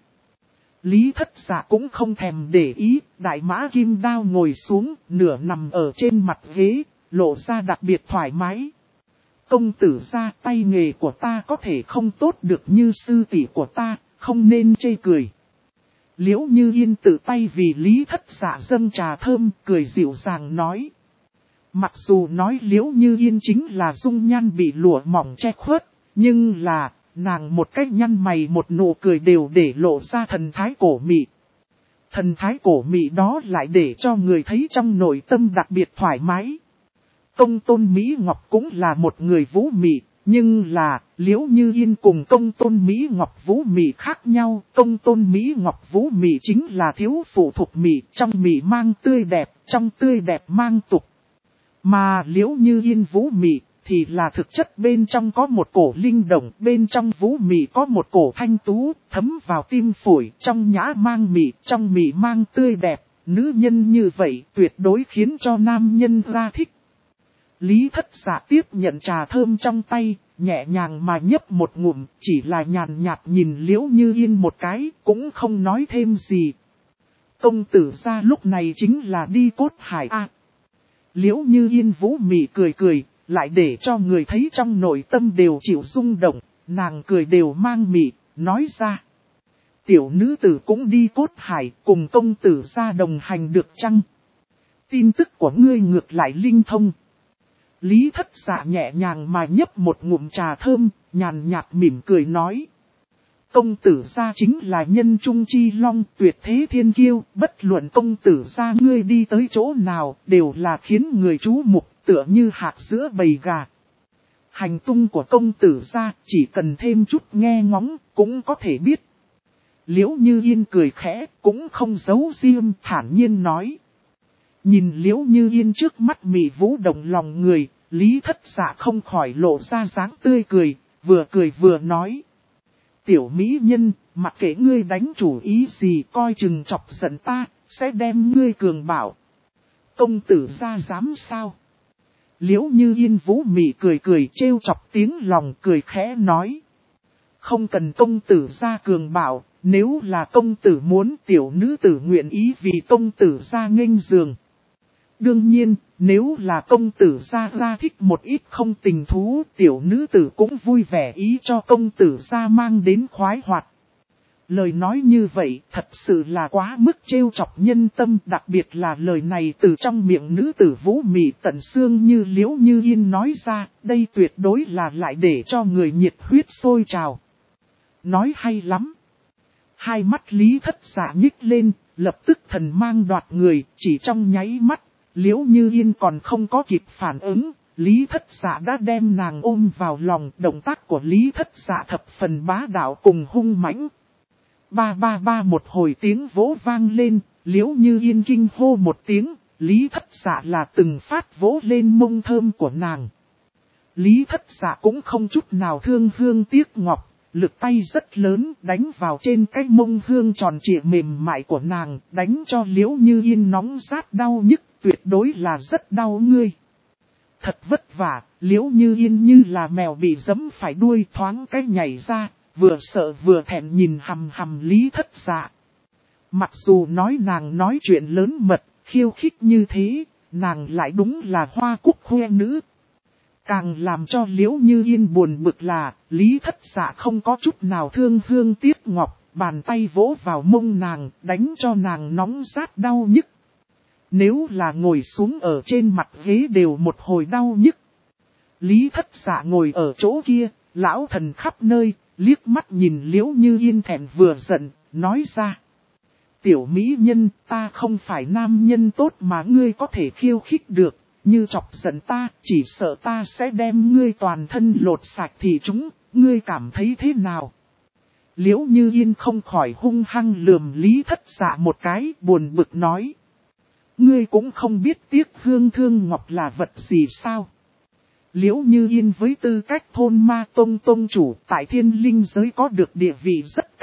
Lý Thất Dạ cũng không thèm để ý, đại mã kim đao ngồi xuống, nửa nằm ở trên mặt ghế, lộ ra đặc biệt thoải mái. Công tử ra, tay nghề của ta có thể không tốt được như sư tỷ của ta, không nên chê cười. Liễu Như Yên tự tay vì Lý Thất Dạ dâng trà thơm, cười dịu dàng nói. Mặc dù nói Liễu Như Yên chính là dung nhan bị lụa mỏng che khuất, nhưng là, nàng một cách nhăn mày một nụ cười đều để lộ ra thần thái cổ mị. Thần thái cổ mị đó lại để cho người thấy trong nội tâm đặc biệt thoải mái. Công tôn Mỹ Ngọc cũng là một người vũ mị, nhưng là, Liễu Như Yên cùng công tôn Mỹ Ngọc vũ mị khác nhau. Công tôn Mỹ Ngọc vũ mị chính là thiếu phụ thuộc mị, trong mị mang tươi đẹp, trong tươi đẹp mang tục. Mà Liễu Như Yên vũ mị thì là thực chất bên trong có một cổ linh động, bên trong vũ mị có một cổ thanh tú, thấm vào tim phổi, trong nhã mang mị, trong mị mang tươi đẹp. Nữ nhân như vậy tuyệt đối khiến cho nam nhân ra thích. Lý Thất Dạ tiếp nhận trà thơm trong tay, nhẹ nhàng mà nhấp một ngụm, chỉ là nhàn nhạt nhìn Liễu Như Yên một cái, cũng không nói thêm gì. Công tử ra lúc này chính là đi Cốt Hải A. Liễu Như Yên vũ mị cười cười, lại để cho người thấy trong nội tâm đều chịu rung động, nàng cười đều mang mị, nói ra. Tiểu nữ tử cũng đi Cốt Hải, cùng công tử ra đồng hành được chăng? Tin tức của ngươi ngược lại linh thông. Lý Thất Dạ nhẹ nhàng mà nhấp một ngụm trà thơm, nhàn nhạt mỉm cười nói. Công tử gia chính là nhân trung chi long, tuyệt thế thiên kiêu, bất luận công tử gia ngươi đi tới chỗ nào, đều là khiến người chú mục, tựa như hạt giữa bầy gà. Hành tung của công tử gia chỉ cần thêm chút nghe ngóng, cũng có thể biết. Liễu Như Yên cười khẽ, cũng không giấu riêng, thản nhiên nói. Nhìn Liễu Như Yên trước mắt mị vũ động lòng người, Lý Thất Dạ không khỏi lộ ra dáng tươi cười vừa nói. Tiểu mỹ nhân, mặc kệ ngươi đánh chủ ý gì coi chừng chọc giận ta, sẽ đem ngươi cường bảo. Công tử ra dám sao? Liễu Như Yên vũ mị cười trêu chọc tiếng lòng cười khẽ nói. Không cần công tử ra cường bảo, nếu là công tử muốn tiểu nữ tử nguyện ý vì công tử ra nghênh giường. Đương nhiên, nếu là công tử ra thích một ít không tình thú, tiểu nữ tử cũng vui vẻ ý cho công tử ra mang đến khoái hoạt. Lời nói như vậy thật sự là quá mức trêu chọc nhân tâm, đặc biệt là lời này từ trong miệng nữ tử vũ mị tận xương như Liễu Như Yên nói ra, đây tuyệt đối là lại để cho người nhiệt huyết sôi trào. Nói hay lắm. Hai mắt Lý Thất Dạ nhích lên, lập tức thần mang đoạt người, chỉ trong nháy mắt. Liễu Như Yên còn không có kịp phản ứng, Lý Thất Dạ đã đem nàng ôm vào lòng. Động tác của Lý Thất Dạ thập phần bá đạo cùng hung mãnh. Ba một hồi tiếng vỗ vang lên, Liễu Như Yên kinh hô một tiếng, Lý Thất Dạ là từng phát vỗ lên mông thơm của nàng. Lý Thất Dạ cũng không chút nào thương hương tiếc ngọc, lực tay rất lớn đánh vào trên cái mông hương tròn trịa mềm mại của nàng, đánh cho Liễu Như Yên nóng rát đau nhức. Tuyệt đối là rất đau ngươi. Thật vất vả, Liễu Như Yên như là mèo bị giẫm phải đuôi thoáng cái nhảy ra, vừa sợ vừa thẹn nhìn hằm Lý Thất Dạ. Mặc dù nói nàng nói chuyện lớn mật, khiêu khích như thế, nàng lại đúng là hoa cúc khoe nữ. Càng làm cho Liễu Như Yên buồn bực là, Lý Thất Dạ không có chút nào thương hương tiếc ngọc, bàn tay vỗ vào mông nàng, đánh cho nàng nóng rát đau nhức. Nếu là ngồi xuống ở trên mặt ghế đều một hồi đau nhức. Lý Thất Dạ ngồi ở chỗ kia, lão thần khắp nơi, liếc mắt nhìn Liễu Như Yên thẹn vừa giận, nói ra. Tiểu mỹ nhân, ta không phải nam nhân tốt mà ngươi có thể khiêu khích được, như chọc giận ta, chỉ sợ ta sẽ đem ngươi toàn thân lột sạch thì chúng, ngươi cảm thấy thế nào? Liễu Như Yên không khỏi hung hăng lườm Lý Thất Dạ một cái, buồn bực nói. Ngươi cũng không biết tiếc hương thương ngọc là vật gì sao? Liễu Như Yên với tư cách thôn ma tông tông chủ tại thiên linh giới có được địa vị rất cao,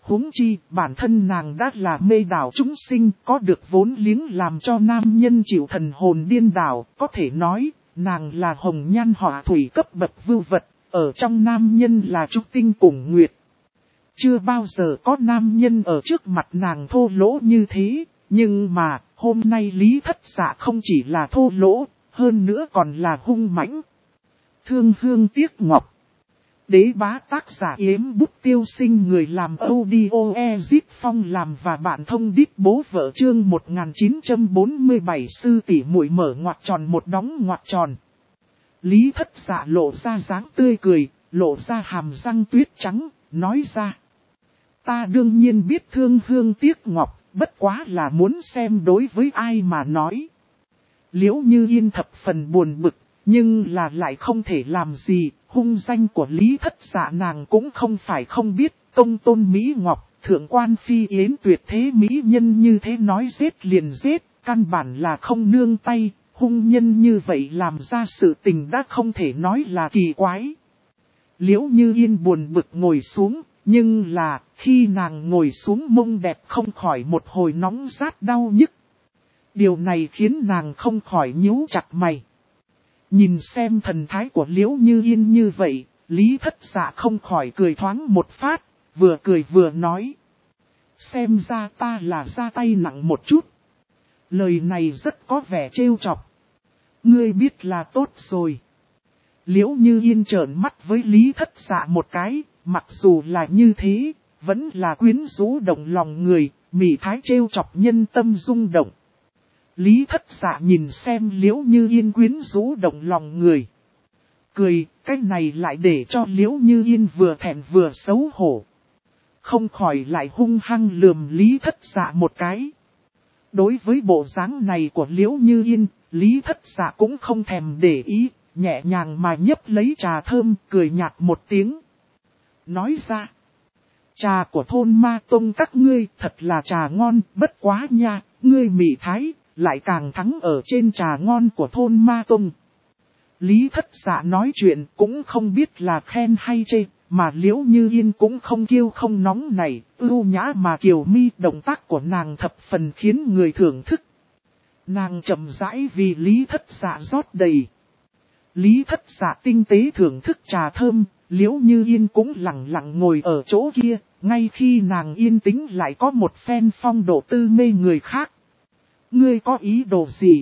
Huống chi, bản thân nàng đã là mê đảo chúng sinh, có được vốn liếng làm cho nam nhân chịu thần hồn điên đảo, có thể nói, nàng là hồng nhan họa thủy cấp bậc vưu vật, ở trong nam nhân là trúc tinh cùng nguyệt. Chưa bao giờ có nam nhân ở trước mặt nàng thô lỗ như thế, nhưng mà, hôm nay Lý Thất Dạ không chỉ là thô lỗ, hơn nữa còn là hung mãnh. Thương hương tiếc ngọc. Đế bá tác giả Yếm Bút Tiêu Sinh, người làm audio Ezip Phong làm và bạn thông đít bố vợ, chương 1947 sư tỷ muội mở ngoặc tròn một đóng ngoặc tròn. Lý Thất Dạ lộ ra dáng tươi cười, lộ ra hàm răng tuyết trắng, nói ra. Ta đương nhiên biết thương hương tiếc ngọc, bất quá là muốn xem đối với ai mà nói. Liễu Như Yên thập phần buồn bực, nhưng là lại không thể làm gì, hung danh của Lý Thất Dạ nàng cũng không phải không biết, công tôn Mỹ Ngọc, thượng quan phi yến tuyệt thế mỹ nhân như thế nói giết liền giết, căn bản là không nương tay, hung nhân như vậy làm ra sự tình đã không thể nói là kỳ quái. Liễu Như Yên buồn bực ngồi xuống, nhưng là khi nàng ngồi xuống mông đẹp không khỏi một hồi nóng rát đau nhức. Điều này khiến nàng không khỏi nhíu chặt mày. Nhìn xem thần thái của Liễu Như Yên như vậy, Lý Thất Dạ không khỏi cười thoáng một phát, vừa cười vừa nói. Xem ra ta là ra tay nặng một chút. Lời này rất có vẻ trêu chọc. Ngươi biết là tốt rồi. Liễu Như Yên trợn mắt với Lý Thất Dạ một cái, mặc dù là như thế, vẫn là quyến rũ động lòng người, mị thái trêu chọc nhân tâm rung động. Lý Thất Dạ nhìn xem Liễu Như Yên quyến rũ động lòng người. Cười, cái này lại để cho Liễu Như Yên vừa thẹn vừa xấu hổ. Không khỏi lại hung hăng lườm Lý Thất Dạ một cái. Đối với bộ dáng này của Liễu Như Yên, Lý Thất Dạ cũng không thèm để ý, nhẹ nhàng mà nhấp lấy trà thơm, cười nhạt một tiếng. Nói ra, trà của thôn Ma Tông các ngươi thật là trà ngon, bất quá nha, ngươi mị thái, lại càng thắng ở trên trà ngon của thôn Ma Tông. Lý Thất Dạ nói chuyện cũng không biết là khen hay chê, mà Liễu Như Yên cũng không kiêu không nóng này, ưu nhã mà kiều mi, động tác của nàng thập phần khiến người thưởng thức. Nàng chậm rãi vì Lý Thất Dạ rót đầy. Lý Thất Dạ tinh tế thưởng thức trà thơm, Liễu Như Yên cũng lặng lặng ngồi ở chỗ kia, ngay khi nàng yên tĩnh lại có một phen phong độ tư mê người khác. Ngươi có ý đồ gì?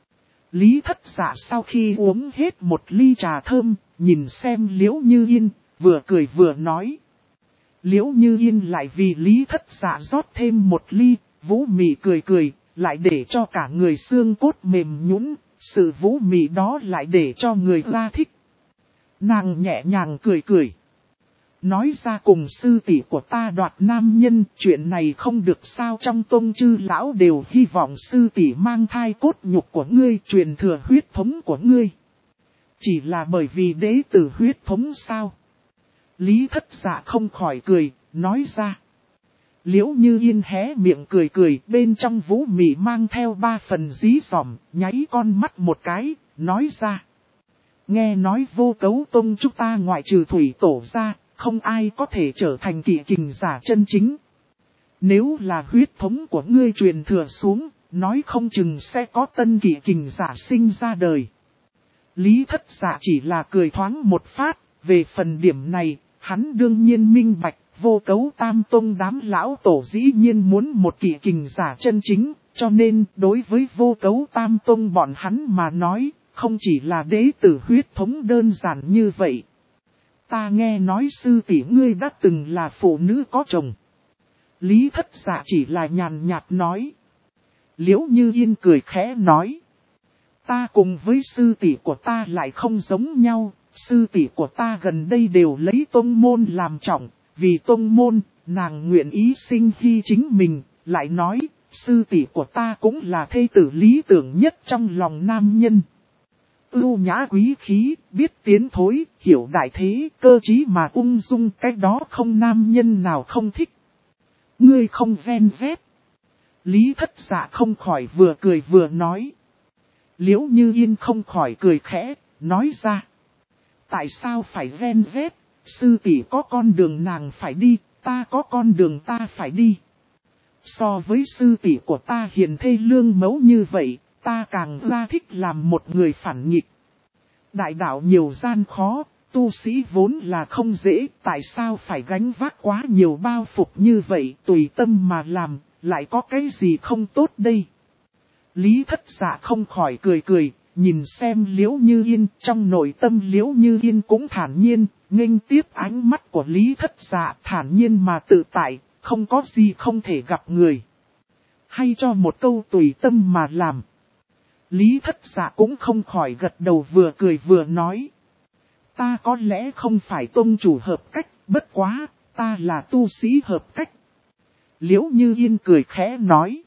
Lý Thất Dạ sau khi uống hết một ly trà thơm, nhìn xem Liễu Như Yên, vừa cười vừa nói. Liễu Như Yên lại vì Lý Thất Dạ rót thêm một ly, vũ mị cười cười, lại để cho cả người xương cốt mềm nhũn, sự vũ mị đó lại để cho người ta thích. Nàng nhẹ nhàng cười cười. Nói ra cùng sư tỷ của ta đoạt nam nhân, chuyện này không được sao, trong tông chư lão đều hy vọng sư tỷ mang thai cốt nhục của ngươi, truyền thừa huyết thống của ngươi. Chỉ là bởi vì đế tử huyết thống sao? Lý Thất Dạ không khỏi cười, nói ra. Liễu Như Yên hé miệng cười cười, bên trong vũ mị mang theo 3 phần dí dỏm, nháy con mắt một cái, nói ra. Nghe nói Vô Cấu Tông chúng ta ngoại trừ thủy tổ ra, không ai có thể trở thành kỵ kình giả chân chính. Nếu là huyết thống của ngươi truyền thừa xuống, nói không chừng sẽ có tân kỵ kình giả sinh ra đời. Lý Thất Dạ chỉ là cười thoáng một phát, về phần điểm này, hắn đương nhiên minh bạch, Vô Cấu Tam Tông đám lão tổ dĩ nhiên muốn một kỵ kình giả chân chính, cho nên đối với Vô Cấu Tam Tông bọn hắn mà nói, không chỉ là đế tử huyết thống đơn giản như vậy. Ta nghe nói sư tỷ ngươi đã từng là phụ nữ có chồng. Lý Thất Dạ chỉ là nhàn nhạt nói. Liễu Như Yên cười khẽ nói. Ta cùng với sư tỷ của ta lại không giống nhau, sư tỷ của ta gần đây đều lấy tông môn làm trọng, vì tông môn, nàng nguyện ý sinh hy chính mình, lại nói, sư tỷ của ta cũng là thê tử lý tưởng nhất trong lòng nam nhân. Ưu nhã quý khí, biết tiến thối, hiểu đại thế, cơ trí mà ung dung, cái đó không nam nhân nào không thích. Ngươi không ven vét. Lý Thất Dạ không khỏi vừa cười vừa nói. Liễu Như Yên không khỏi cười khẽ, nói ra. Tại sao phải ven vét, sư tỷ có con đường nàng phải đi, ta có con đường ta phải đi. So với sư tỷ của ta hiền thê lương mẫu như vậy, ta càng ra thích làm một người phản nghịch. Đại đạo nhiều gian khó, tu sĩ vốn là không dễ, tại sao phải gánh vác quá nhiều bao phục như vậy, tùy tâm mà làm, lại có cái gì không tốt đây. Lý Thất Dạ không khỏi cười cười, nhìn xem Liễu Như Yên, trong nội tâm Liễu Như Yên cũng thản nhiên, nghênh tiếp ánh mắt của Lý Thất Dạ thản nhiên mà tự tại, không có gì không thể gặp người. Hay cho một câu tùy tâm mà làm. Lý Thất Dạ cũng không khỏi gật đầu vừa cười vừa nói. Ta có lẽ không phải tông chủ hợp cách, bất quá, ta là tu sĩ hợp cách. Liễu Như Yên cười khẽ nói.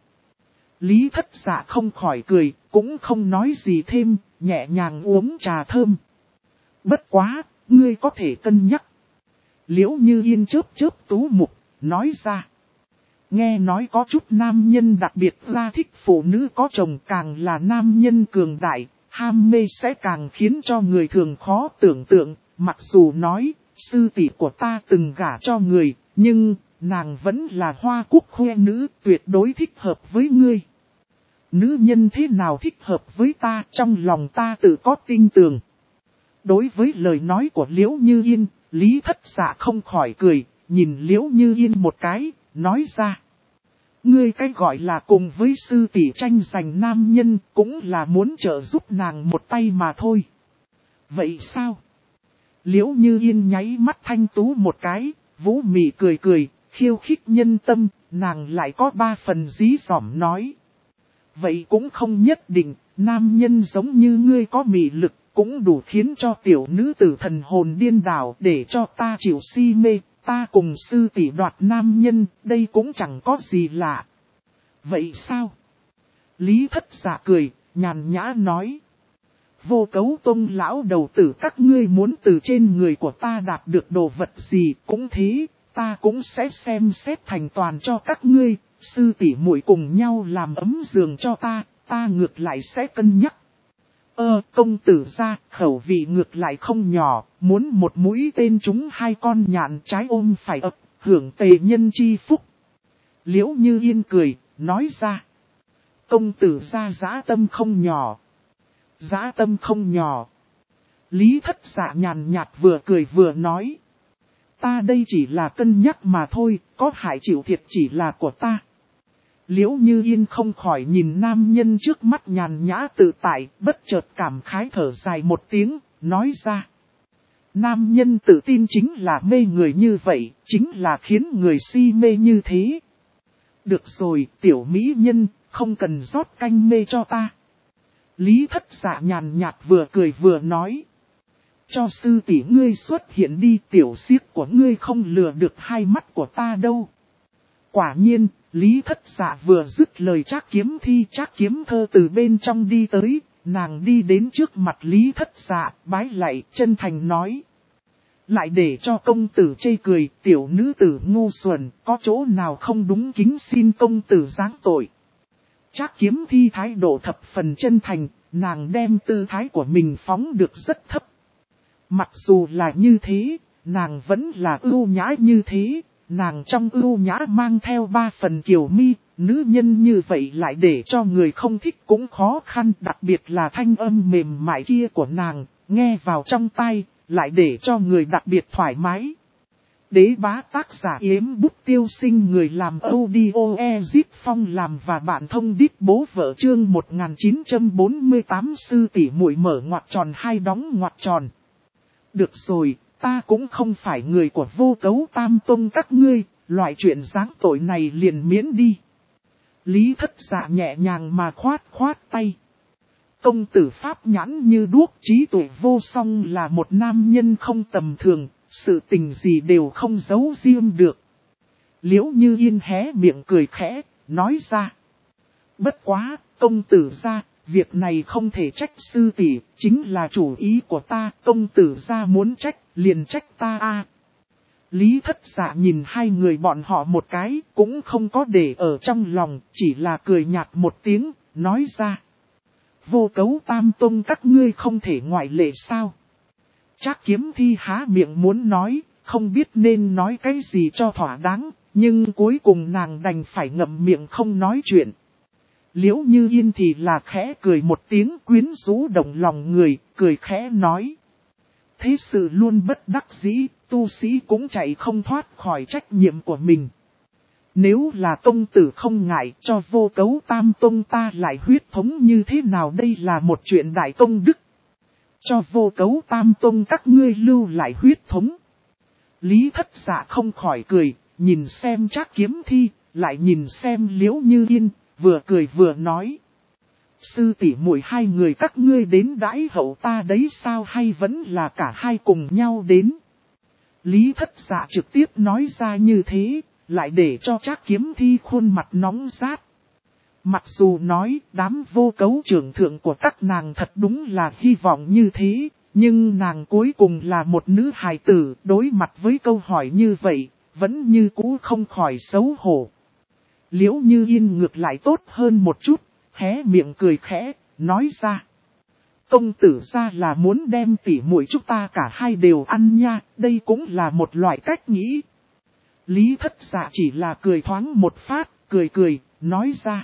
Lý Thất Dạ không khỏi cười, cũng không nói gì thêm, nhẹ nhàng uống trà thơm. Bất quá, ngươi có thể cân nhắc. Liễu Như Yên chớp chớp tú mục, nói ra. Nghe nói có chút nam nhân đặc biệt ra thích phụ nữ có chồng, càng là nam nhân cường đại, ham mê sẽ càng khiến cho người thường khó tưởng tượng. Mặc dù nói, sư tỷ của ta từng gả cho người, nhưng nàng vẫn là hoa cúc khoe nữ, tuyệt đối thích hợp với ngươi. Nữ nhân thế nào thích hợp với ta, trong lòng ta tự có tin tưởng. Đối với lời nói của Liễu Như Yên, Lý Thất Dạ không khỏi cười, nhìn Liễu Như Yên một cái, nói ra. Ngươi cái gọi là cùng với sư tỷ tranh giành nam nhân, cũng là muốn trợ giúp nàng một tay mà thôi. Vậy sao? Liễu Như Yên nháy mắt thanh tú một cái, vũ mị cười cười, khiêu khích nhân tâm, nàng lại có 3 phần dí dỏm nói. Vậy cũng không nhất định, nam nhân giống như ngươi có mị lực, cũng đủ khiến cho tiểu nữ tử thần hồn điên đảo để cho ta chịu si mê, ta cùng sư tỷ đoạt nam nhân, đây cũng chẳng có gì lạ. Vậy sao? Lý Thất Dạ cười, nhàn nhã nói. Vô Cấu Tông lão đầu tử, các ngươi muốn từ trên người của ta đạt được đồ vật gì cũng thế, ta cũng sẽ xem xét thành toàn cho các ngươi, sư tỷ muội cùng nhau làm ấm giường cho ta ngược lại sẽ cân nhắc. Công tử gia, khẩu vị ngược lại không nhỏ, muốn một mũi tên trúng 2 con nhạn trái ôm phải ập, hưởng tề nhân chi phúc. Liễu Như Yên cười, nói ra. Công tử gia dã tâm không nhỏ. Dã tâm không nhỏ. Lý Thất Dạ nhàn nhạt vừa cười vừa nói. Ta đây chỉ là cân nhắc mà thôi, có hại chịu thiệt chỉ là của ta. Liễu Như Yên không khỏi nhìn nam nhân trước mắt nhàn nhã tự tại, bất chợt cảm khái thở dài một tiếng, nói ra. Nam nhân tự tin chính là mê người như vậy, chính là khiến người si mê như thế. Được rồi, tiểu mỹ nhân, không cần rót canh mê cho ta. Lý Thất Dạ nhàn nhạt vừa cười vừa nói. Cho sư tỷ ngươi xuất hiện đi, tiểu xiếc của ngươi không lừa được 2 mắt của ta đâu. Quả nhiên, Lý Thất Dạ vừa dứt lời Trác Kiếm Thi, Trác Kiếm Thơ từ bên trong đi tới, nàng đi đến trước mặt Lý Thất Dạ, bái lạy, chân thành nói. Lại để cho công tử chê cười, tiểu nữ tử ngu xuẩn, có chỗ nào không đúng, kính xin công tử giáng tội. Trác Kiếm Thi thái độ thập phần chân thành, nàng đem tư thái của mình phóng được rất thấp. Mặc dù là như thế, nàng vẫn là ưu nhã như thế, nàng trong ưu nhã mang theo 3 phần kiều mi, nữ nhân như vậy lại để cho người không thích cũng khó khăn, đặc biệt là thanh âm mềm mại kia của nàng, nghe vào trong tai, lại để cho người đặc biệt thoải mái. Đế bá tác giả Yếm Bút Tiêu Sinh, người làm audio Ezip Phong làm và bạn thông đít bố vợ, chương 1948 sư tỷ muội mở ngoặc tròn 2 đóng ngoặc tròn. Được rồi, ta cũng không phải người của Vô Cấu Tam Tông các ngươi, loại chuyện giáng tội này liền miễn đi. Lý Thất Dạ nhẹ nhàng mà khoát khoát tay. Công tử pháp nhãn như đuốc, trí tuệ vô song, là một nam nhân không tầm thường, sự tình gì đều không giấu riêng được. Liễu Như Yên hé miệng cười khẽ, nói ra. Bất quá, công tử gia, việc này không thể trách sư tỷ, chính là chủ ý của ta, công tử gia muốn trách, liền trách ta a. Lý Thất Dạ nhìn 2 người bọn họ một cái, cũng không có để ở trong lòng, chỉ là cười nhạt một tiếng, nói ra. Vô Cấu Tam Tông các ngươi không thể ngoại lệ sao? Trác Kiếm Thi há miệng muốn nói, không biết nên nói cái gì cho thỏa đáng, nhưng cuối cùng nàng đành phải ngậm miệng không nói chuyện. Liễu Như Yên thì là khẽ cười một tiếng quyến rũ động lòng người, cười khẽ nói. Thế sự luôn bất đắc dĩ, tu sĩ cũng chạy không thoát khỏi trách nhiệm của mình. Nếu là công tử không ngại cho Vô Cấu Tam Tông ta lại huyết thống như thế nào, đây là một chuyện đại công đức. Cho Vô Cấu Tam Tông các ngươi lưu lại huyết thống. Lý Thất Dạ không khỏi cười, nhìn xem Trác Kiếm Thi, lại nhìn xem Liễu Như Yên, vừa cười vừa nói. Sư tỷ muội hai người các ngươi đến đãi hậu ta đấy sao, hay vẫn là cả hai cùng nhau đến. Lý Thất Dạ trực tiếp nói ra như thế, lại để cho Trác Kiếm Thi khuôn mặt nóng rát. Mặc dù nói đám Vô Cấu trưởng thượng của các nàng thật đúng là hy vọng như thế, nhưng nàng cuối cùng là một nữ hài tử, đối mặt với câu hỏi như vậy, vẫn như cũ không khỏi xấu hổ. Liễu Như Yên ngược lại tốt hơn một chút, hé miệng cười khẽ, nói ra. Công tử ra là muốn đem tỉ muội chúng ta cả hai đều ăn nha, đây cũng là một loại cách nghĩ. Lý Thất Dạ chỉ là cười thoáng một phát, cười, nói ra.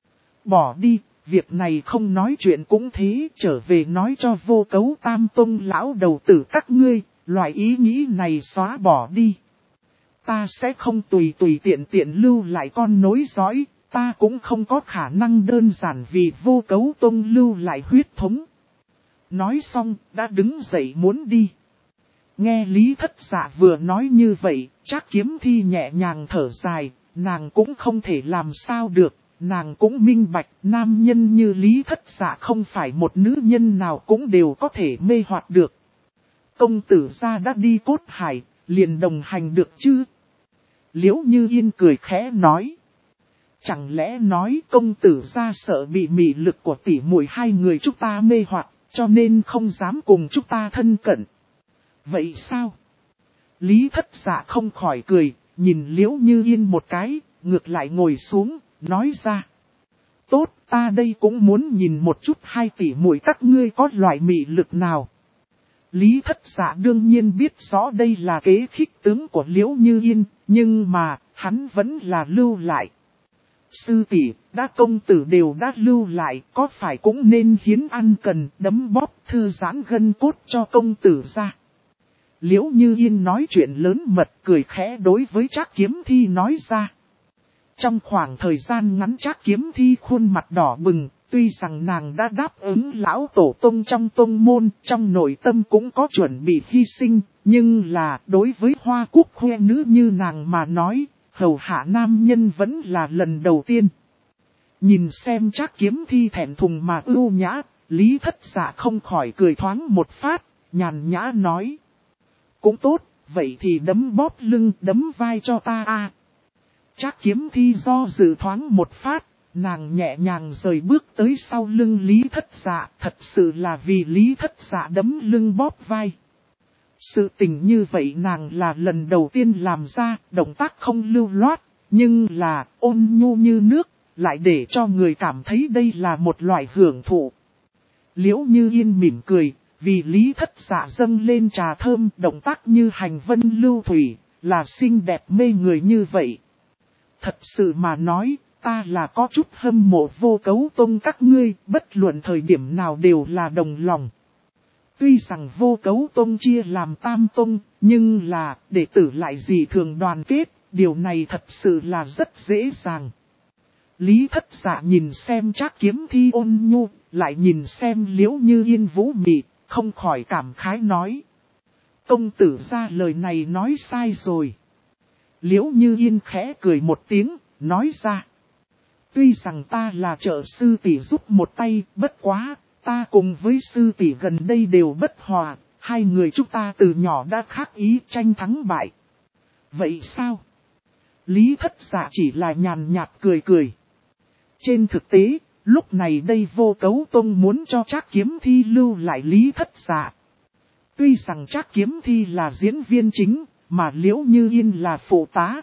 Bỏ đi, việc này không nói chuyện cũng thế, trở về nói cho Vô Cấu Tam Tông lão đầu tử các ngươi, loại ý nghĩ này xóa bỏ đi. Ta sẽ không tùy tiện lưu lại con nối dõi, ta cũng không có khả năng đơn giản vì Vô Cấu Tông lưu lại huyết thống. Nói xong, đã đứng dậy muốn đi. Nghe Lý Thất Dạ vừa nói như vậy, Trác Kiếm Thi nhẹ nhàng thở dài, nàng cũng không thể làm sao được, nàng cũng minh bạch, nam nhân như Lý Thất Dạ không phải một nữ nhân nào cũng đều có thể mê hoặc được. Công tử gia đã đi Cốt Hải, liền đồng hành được chứ? Liễu Như Yên cười khẽ nói. Chẳng lẽ nói công tử gia sợ bị mị lực của tỷ muội hai người chúng ta mê hoặc, cho nên không dám cùng chúng ta thân cận. Vậy sao? Lý Thất Dạ không khỏi cười, nhìn Liễu Như Yên một cái, ngược lại ngồi xuống, nói ra. Tốt, ta đây cũng muốn nhìn một chút hai tỷ muội các ngươi có loại mị lực nào. Lý Thất Dạ đương nhiên biết rõ đây là kế khích tướng của Liễu Như Yên, nhưng mà, hắn vẫn là lưu lại. Sư tỷ, đã công tử đều đã lưu lại, có phải cũng nên hiến ăn cần, đấm bóp, thư giãn gân cốt cho công tử ra. Liễu Như Yên nói chuyện lớn mật, cười khẽ đối với Trác Kiếm Thi nói ra. Trong khoảng thời gian ngắn Trác Kiếm Thi khuôn mặt đỏ bừng, tuy rằng nàng đã đáp ứng lão tổ tông trong tông môn, trong nội tâm cũng có chuẩn bị hy sinh, nhưng là đối với Hoa Quốc khoe nữ như nàng mà nói, hầu hạ nam nhân vẫn là lần đầu tiên. Nhìn xem Trác Kiếm Thi thẹn thùng mà ưu nhã, Lý Thất Dạ không khỏi cười thoáng một phát, nhàn nhã nói. Cũng tốt, vậy thì đấm bóp lưng đấm vai cho ta a. Trác Kiếm Thi do dự thoáng một phát, nàng nhẹ nhàng rời bước tới sau lưng Lý Thất Dạ, thật sự là vì Lý Thất Dạ đấm lưng bóp vai. Sự tình như vậy nàng là lần đầu tiên làm ra, động tác không lưu loát, nhưng là ôn nhu như nước, lại để cho người cảm thấy đây là một loại hưởng thụ. Liễu Như Yên mỉm cười, vì Lý Thất Dạ dâng lên trà thơm, động tác như hành vân lưu thủy, là xinh đẹp mê người như vậy. Thật sự mà nói, ta là có chút hâm mộ Vô Cấu Tông các ngươi, bất luận thời điểm nào đều là đồng lòng. Tuy rằng Vô Cấu Tông chia làm tam tông, nhưng là đệ tử lại dị thường đoàn kết, điều này thật sự là rất dễ dàng. Lý Thất Dạ nhìn xem Trác Kiếm Thi ôn nhu, lại nhìn xem Liễu Như Yên vũ mị, không khỏi cảm khái nói. Công tử ra lời này nói sai rồi. Liễu Như Yên khẽ cười một tiếng, nói ra. Tuy rằng ta là trợ sư tỷ giúp một tay, bất quá, ta cùng với sư tỷ gần đây đều bất hòa, hai người chúng ta từ nhỏ đã khác ý tranh thắng bại. Vậy sao? Lý Thất Dạ chỉ là nhàn nhạt cười. Trên thực tế, lúc này đây Vô Cấu Tông muốn cho Trác Kiếm Thi lưu lại Lý Thất Dạ. Tuy rằng Trác Kiếm Thi là diễn viên chính, mà Liễu Như Yên là phụ tá.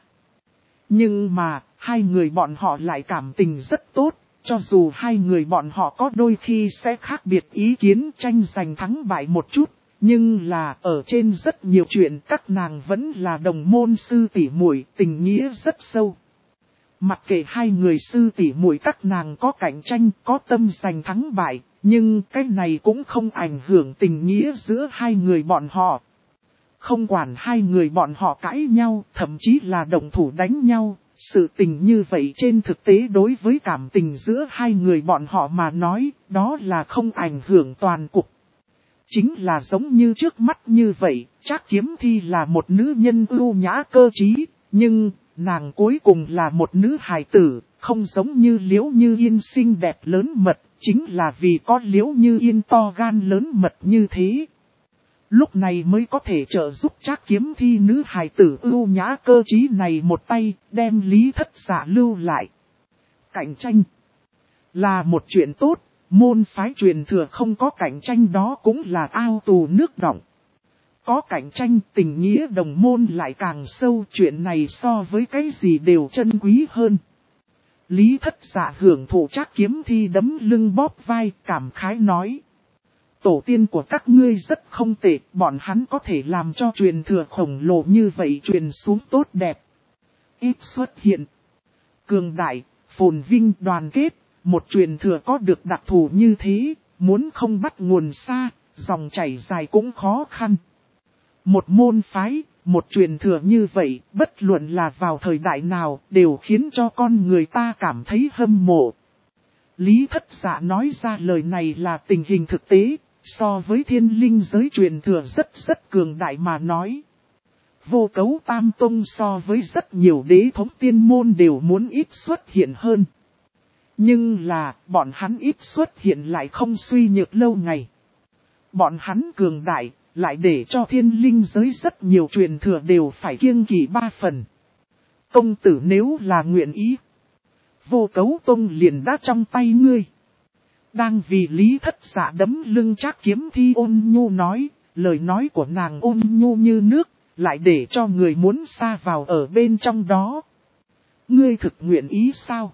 Nhưng mà, hai người bọn họ lại cảm tình rất tốt, cho dù hai người bọn họ có đôi khi sẽ khác biệt ý kiến tranh giành thắng bại một chút, Nhưng là ở trên rất nhiều chuyện các nàng vẫn là đồng môn sư tỷ muội, tình nghĩa rất sâu. Mặc kệ hai người sư tỷ muội các nàng có cạnh tranh, có tâm giành thắng bại, nhưng cái này cũng không ảnh hưởng tình nghĩa giữa hai người bọn họ. Không quản hai người bọn họ cãi nhau, thậm chí là động thủ đánh nhau, sự tình như vậy trên thực tế đối với cảm tình giữa hai người bọn họ mà nói, đó là không ảnh hưởng toàn cục. Chính là giống như trước mắt như vậy, Trác Kiếm Thi là một nữ nhân ưu nhã cơ trí, nhưng nàng cuối cùng là một nữ hài tử, không giống như Liễu Như Yên xinh đẹp lớn mật, chính là vì có Liễu Như Yên to gan lớn mật như thế. Lúc này mới có thể trợ giúp Trác Kiếm Thi nữ hài tử ưu nhã cơ trí này một tay, đem Lý Thất Dạ lưu lại. Cạnh tranh là một chuyện tốt, môn phái truyền thừa không có cạnh tranh đó cũng là ao tù nước đọng. Có cạnh tranh tình nghĩa đồng môn lại càng sâu, chuyện này so với cái gì đều chân quý hơn. Lý Thất Dạ hưởng thụ Trác Kiếm Thi đấm lưng bóp vai, cảm khái nói. Tổ tiên của các ngươi rất không tệ, bọn hắn có thể làm cho truyền thừa khổng lồ như vậy truyền xuống tốt đẹp. Ít xuất hiện. Cường đại, phồn vinh đoàn kết, một truyền thừa có được đặc thù như thế, muốn không bắt nguồn xa, dòng chảy dài cũng khó khăn. Một môn phái, một truyền thừa như vậy, bất luận là vào thời đại nào, đều khiến cho con người ta cảm thấy hâm mộ. Lý Thất Dạ nói ra lời này là tình hình thực tế, so với thiên linh giới truyền thừa rất cường đại mà nói. Vô Cấu Tam Tông so với rất nhiều đế thống tiên môn đều muốn ít xuất hiện hơn. Nhưng là, bọn hắn ít xuất hiện lại không suy nhược lâu ngày. Bọn hắn cường đại, lại để cho thiên linh giới rất nhiều truyền thừa đều phải kiêng kỵ 3 phần. Công tử nếu là nguyện ý, Vô Cấu Tông liền đã trong tay ngươi. Đang vì Lý Thất Dạ đấm lưng Trác Kiếm Thi ôn nhu nói, lời nói của nàng ôn nhu như nước, lại để cho người muốn xa vào ở bên trong đó. Ngươi thực nguyện ý sao?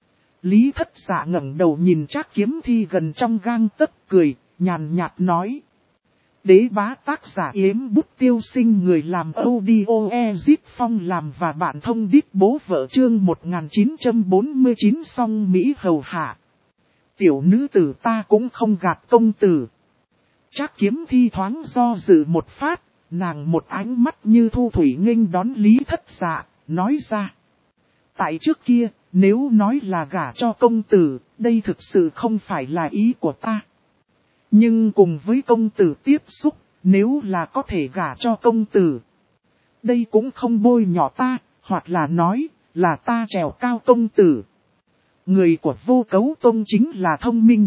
Lý Thất Dạ ngẩng đầu nhìn Trác Kiếm Thi gần trong gang tấc cười, nhàn nhạt nói. Đế bá tác giả Yếm Bút Tiêu Sinh người làm audio Ezip Phong làm và bạn thông đích bố vợ chương 1949 song Mỹ hầu hạ. Tiểu nữ tử ta cũng không gạt công tử. Trác Kiếm Thi thoáng do dự một phát, nàng một ánh mắt như thu thủy nghênh đón Lý Thất Dạ, nói ra. Tại trước kia, nếu nói là gả cho công tử, đây thực sự không phải là ý của ta. Nhưng cùng với công tử tiếp xúc, nếu là có thể gả cho công tử, đây cũng không bôi nhỏ ta, hoặc là nói, là ta trèo cao công tử. Người của Vô Cấu Tông chính là thông minh.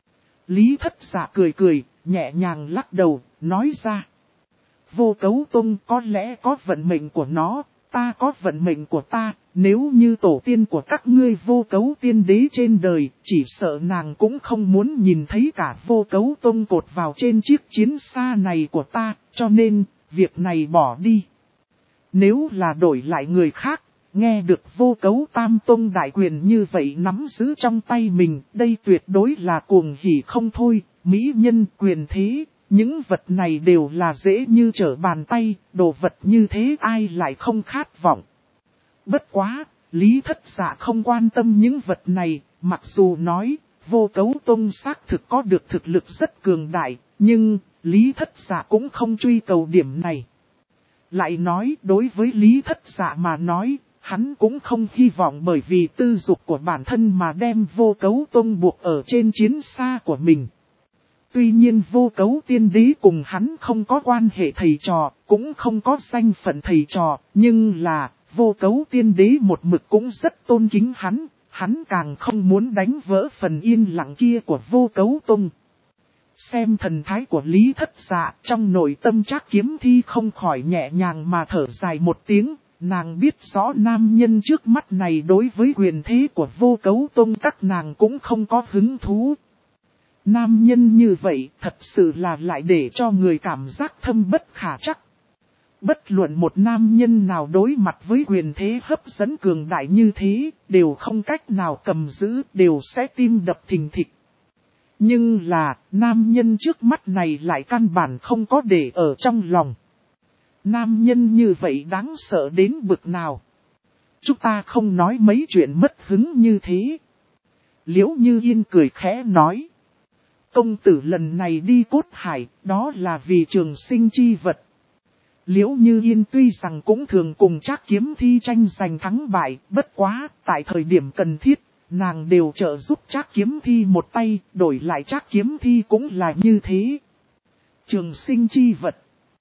Lý Thất Dạ cười cười, nhẹ nhàng lắc đầu, nói ra. Vô Cấu Tông có lẽ có vận mệnh của nó, ta có vận mệnh của ta, nếu như tổ tiên của các ngươi Vô Cấu tiên đế trên đời, chỉ sợ nàng cũng không muốn nhìn thấy cả Vô Cấu Tông cột vào trên chiếc chiến xa này của ta, cho nên, việc này bỏ đi. Nếu là đổi lại người khác, nghe được Vô Cấu Tam Tông đại quyền như vậy nắm giữ trong tay mình, đây tuyệt đối là cuồng hỉ không thôi, mỹ nhân quyền thế. Những vật này đều là dễ như trở bàn tay, đồ vật như thế ai lại không khát vọng. Bất quá, Lý Thất Dạ không quan tâm những vật này, mặc dù nói, Vô Cấu Tông xác thực có được thực lực rất cường đại, nhưng Lý Thất Dạ cũng không truy cầu điểm này. Lại nói đối với Lý Thất Dạ mà nói, hắn cũng không hy vọng bởi vì tư dục của bản thân mà đem Vô Cấu Tông buộc ở trên chiến xa của mình. Tuy nhiên Vô Cấu tiên đế cùng hắn không có quan hệ thầy trò, cũng không có danh phận thầy trò, nhưng là Vô Cấu tiên đế một mực cũng rất tôn kính hắn càng không muốn đánh vỡ phần yên lặng kia của Vô Cấu Tông. Xem thần thái của Lý Thất Dạ, trong nội tâm Trác Kiếm Thi không khỏi nhẹ nhàng mà thở dài một tiếng, nàng biết rõ nam nhân trước mắt này đối với quyền thế của Vô Cấu Tông các nàng cũng không có hứng thú. Nam nhân như vậy thật sự là lại để cho người cảm giác thâm bất khả trắc. Bất luận một nam nhân nào đối mặt với quyền thế hấp dẫn cường đại như thế, đều không cách nào cầm giữ, đều sẽ tim đập thình thịch. Nhưng là, nam nhân trước mắt này lại căn bản không có để ở trong lòng. Nam nhân như vậy đáng sợ đến bực nào. Chúng ta không nói mấy chuyện mất hứng như thế. Liễu Như Yên cười khẽ nói. Công tử lần này đi Cốt Hải, đó là vì trường sinh chi vật. Liễu Như Yên tuy rằng cũng thường cùng Trác Kiếm Thi tranh giành thắng bại, bất quá, tại thời điểm cần thiết, nàng đều trợ giúp Trác Kiếm Thi một tay, đổi lại Trác Kiếm Thi cũng là như thế. Trường sinh chi vật.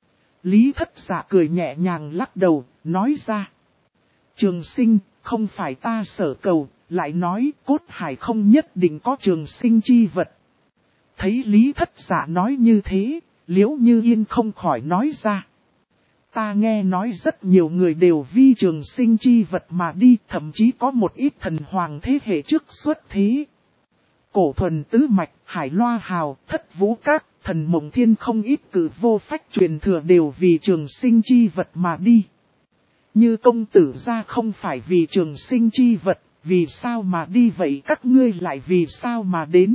Lý Thất Dạ cười nhẹ nhàng lắc đầu, nói ra. Trường sinh, không phải ta sở cầu, lại nói Cốt Hải không nhất định có trường sinh chi vật. Thấy Lý Thất Dạ nói như thế, Liễu Như Yên không khỏi nói ra. Ta nghe nói rất nhiều người đều vì trường sinh chi vật mà đi, thậm chí có một ít thần hoàng thế hệ trước xuất thế. Cổ Thuần Tứ Mạch, Hải Loa Hào, Thất Vũ Các, Thần Mộng Thiên không ít cử vô phách truyền thừa đều vì trường sinh chi vật mà đi. Như công tử gia không phải vì trường sinh chi vật, vì sao mà đi vậy các ngươi lại vì sao mà đến?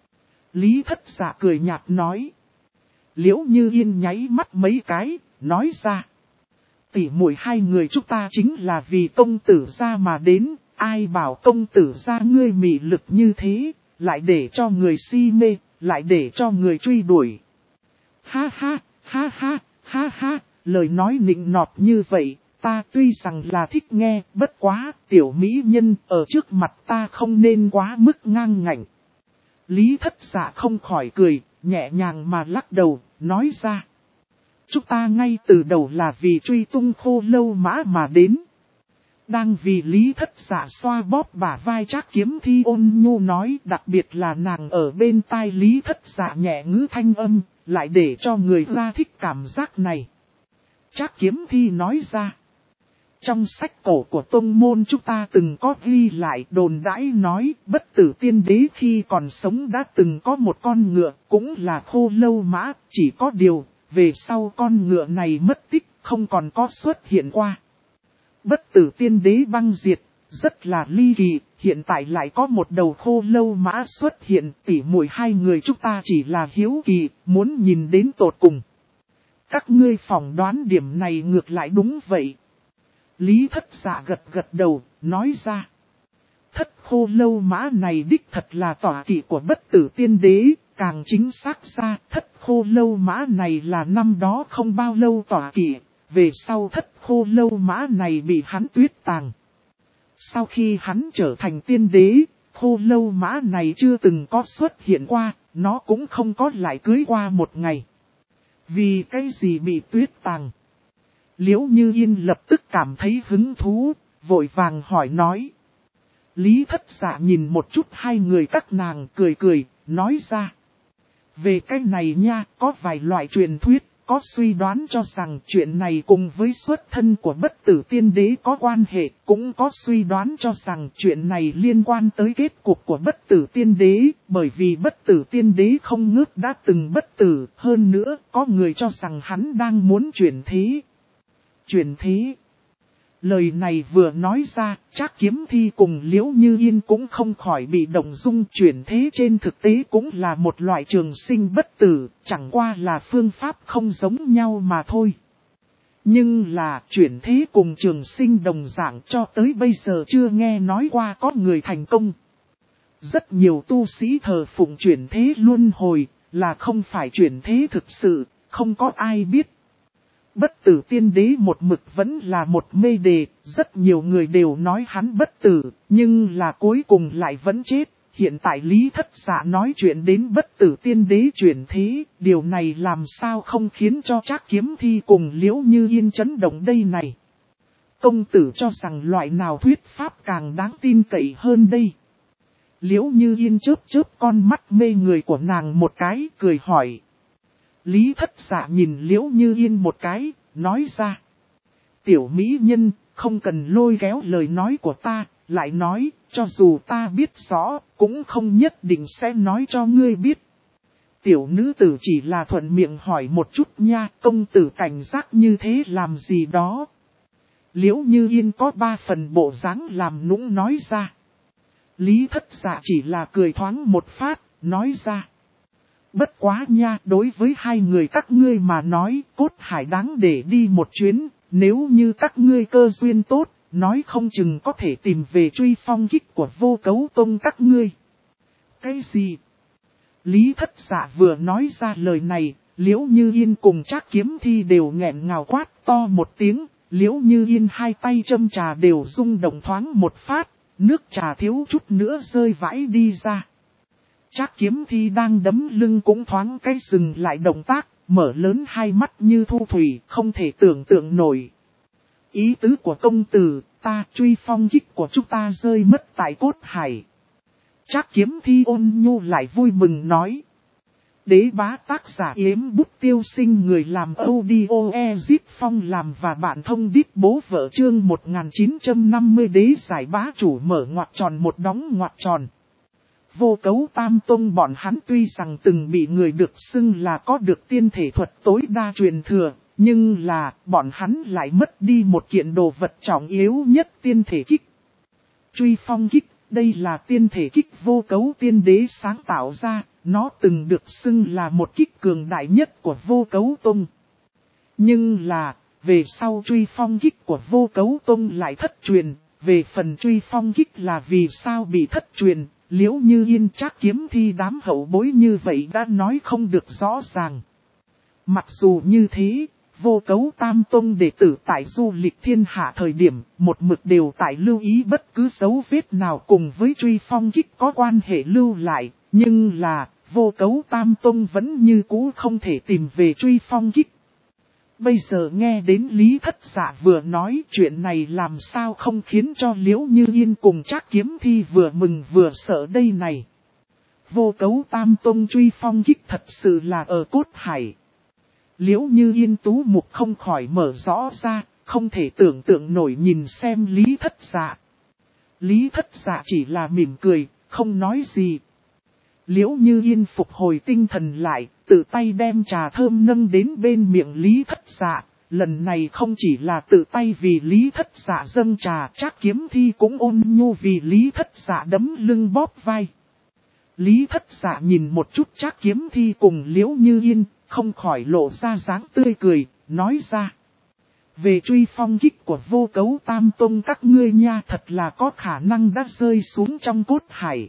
Lý Thất Dạ cười nhạt nói. Liễu Như Yên nháy mắt mấy cái, nói ra. Tỷ muội hai người chúng ta chính là vì công tử gia mà đến, ai bảo công tử gia ngươi mị lực như thế, lại để cho người si mê, lại để cho người truy đuổi. Ha ha, ha ha, ha ha, lời nói nịnh nọt như vậy, ta tuy rằng là thích nghe, bất quá, tiểu mỹ nhân ở trước mặt ta không nên quá mức ngang ngạnh. Lý Thất Dạ không khỏi cười, nhẹ nhàng mà lắc đầu, nói ra. Chúng ta ngay từ đầu là vì truy tung Khô Lâu Mã mà đến. Đang vì Lý Thất Dạ xoa bóp bả vai Trác Kiếm Thi ôn nhu nói, đặc biệt là nàng ở bên tai Lý Thất Dạ nhẹ ngữ thanh âm, lại để cho người ta thích cảm giác này. Trác Kiếm Thi nói ra. Trong sách cổ của tông môn chúng ta từng có ghi lại đồn đãi nói, Bất Tử Tiên Đế khi còn sống đã từng có một con ngựa, cũng là Khô Lâu Mã, chỉ có điều, về sau con ngựa này mất tích, không còn có xuất hiện qua. Bất Tử Tiên Đế băng diệt, rất là ly kỳ, hiện tại lại có một đầu Khô Lâu Mã xuất hiện, tỉ muội hai người chúng ta chỉ là hiếu kỳ, muốn nhìn đến tột cùng. Các ngươi phỏng đoán điểm này ngược lại đúng vậy. Lý Thất Dạ gật gật đầu, nói ra. Thất Khô Lâu Mã này đích thật là tọa kỵ của Bất Tử Tiên Đế, càng chính xác ra Thất Khô Lâu Mã này là năm đó không bao lâu tọa kỵ, về sau Thất Khô Lâu Mã này bị hắn tuyết tàng. Sau khi hắn trở thành tiên đế, Khô Lâu Mã này chưa từng có xuất hiện qua, nó cũng không có lại cưới qua một ngày. Vì cái gì bị tuyết tàng? Liễu Như Yên lập tức cảm thấy hứng thú, vội vàng hỏi nói. Lý Thất Dạ nhìn một chút hai người các nàng cười cười, nói ra. Về cái này nha, có vài loại truyền thuyết, có suy đoán cho rằng chuyện này cùng với xuất thân của Bất Tử Tiên Đế có quan hệ, cũng có suy đoán cho rằng chuyện này liên quan tới kết cục của Bất Tử Tiên Đế, bởi vì Bất Tử Tiên Đế không ngớt đã từng bất tử, hơn nữa có người cho rằng hắn đang muốn chuyển thế. Chuyển thế. Lời này vừa nói ra, Trác Kiếm Thi cùng Liễu Như Yên cũng không khỏi bị động dung. Chuyển thế trên thực tế cũng là một loại trường sinh bất tử, chẳng qua là phương pháp không giống nhau mà thôi. Nhưng là chuyển thế cùng trường sinh đồng dạng cho tới bây giờ chưa nghe nói qua có người thành công. Rất nhiều tu sĩ thờ phụng chuyển thế luân hồi, là không phải chuyển thế thực sự, không có ai biết. Bất Tử Tiên Đế một mực vẫn là một mê đề, rất nhiều người đều nói hắn bất tử, nhưng là cuối cùng lại vẫn chết. Hiện tại Lý Thất Dạ nói chuyện đến Bất Tử Tiên Đế chuyển thế, điều này làm sao không khiến cho Trác Kiếm Thi cùng Liễu Như Yên chấn động đây này. Công tử cho rằng loại nào thuyết pháp càng đáng tin cậy hơn đây. Liễu Như Yên chớp chớp con mắt mê người của nàng một cái, cười hỏi. Lý Thất Dạ nhìn Liễu Như Yên một cái, nói ra. Tiểu mỹ nhân, không cần lôi kéo lời nói của ta, lại nói, cho dù ta biết rõ, cũng không nhất định sẽ nói cho ngươi biết. Tiểu nữ tử chỉ là thuận miệng hỏi một chút nha, công tử cảnh giác như thế làm gì đó. Liễu Như Yên có 3 phần bộ dáng làm nũng nói ra. Lý Thất Dạ chỉ là cười thoáng một phát, nói ra. Bất quá nha, đối với hai người các ngươi mà nói, Cốt Hải đáng để đi một chuyến, nếu như các ngươi cơ duyên tốt, nói không chừng có thể tìm về truy phong kích của Vô Cấu Tông các ngươi. Cái gì? Lý Thất Dạ vừa nói ra lời này, Liễu Như Yên cùng Trác Kiếm Thi đều nghẹn ngào quát to một tiếng, Liễu Như Yên hai tay châm trà đều rung động thoáng một phát, nước trà thiếu chút nữa rơi vãi đi ra. Trác Kiếm Thi đang đấm lưng cũng thoáng cái dừng lại động tác, mở lớn hai mắt như thu thủy, không thể tưởng tượng nổi. Ý tứ của công tử, ta truy phong kích của chúng ta rơi mất tại Cốt Hải. Trác Kiếm Thi ôn nhu lại vui mừng nói. Đế bá tác giả Yếm Bút Tiêu Sinh, người làm audio Ezip Phong làm và bạn thông đít bố vợ chương 1950 đế giải bá chủ mở ngoặc tròn một đóng ngoặc tròn. Vô Cấu Tam Tông bọn hắn tuy rằng từng bị người được xưng là có được tiên thể thuật tối đa truyền thừa, nhưng là bọn hắn lại mất đi một kiện đồ vật trọng yếu nhất, tiên thể kích. Truy phong kích, đây là tiên thể kích Vô Cấu tiên đế sáng tạo ra, nó từng được xưng là một kích cường đại nhất của Vô Cấu Tông. Nhưng là, về sau truy phong kích của Vô Cấu Tông lại thất truyền, về phần truy phong kích là vì sao bị thất truyền, Liễu Như Yên Trác Kiếm Thi đám hậu bối như vậy đã nói không được rõ ràng. Mặc dù như thế, Vô Cấu Tam Tông đệ tử tại du lịch thiên hạ thời điểm, một mực đều tại lưu ý bất cứ dấu vết nào cùng với truy phong kích có quan hệ lưu lại, nhưng là, Vô Cấu Tam Tông vẫn như cũ không thể tìm về truy phong kích. Bây giờ nghe đến Lý Thất Dạ vừa nói chuyện này, làm sao không khiến cho Liễu Như Yên cùng Trác Kiếm Thi vừa mừng vừa sợ đây này. Vô Cấu Tam Tông truy phong kích thật sự là ở Cốt Hải. Liễu Như Yên tú mục không khỏi mở rõ ra, không thể tưởng tượng nổi nhìn xem Lý Thất Dạ. Lý Thất Dạ chỉ là mỉm cười, không nói gì. Liễu Như Yên phục hồi tinh thần lại, tự tay đem trà thơm nâng đến bên miệng Lý Thất Dạ. Lần này không chỉ là tự tay vì Lý Thất Dạ dâng trà, Trác Kiếm Thi cũng ôn nhu vì Lý Thất Dạ đấm lưng bóp vai. Lý Thất Dạ nhìn một chút Trác Kiếm Thi cùng Liễu Như Yên, không khỏi lộ ra dáng tươi cười, nói ra. Về truy phong kích của Vô Cấu Tam Tông các ngươi nha, thật là có khả năng đã rơi xuống trong Cốt Hải.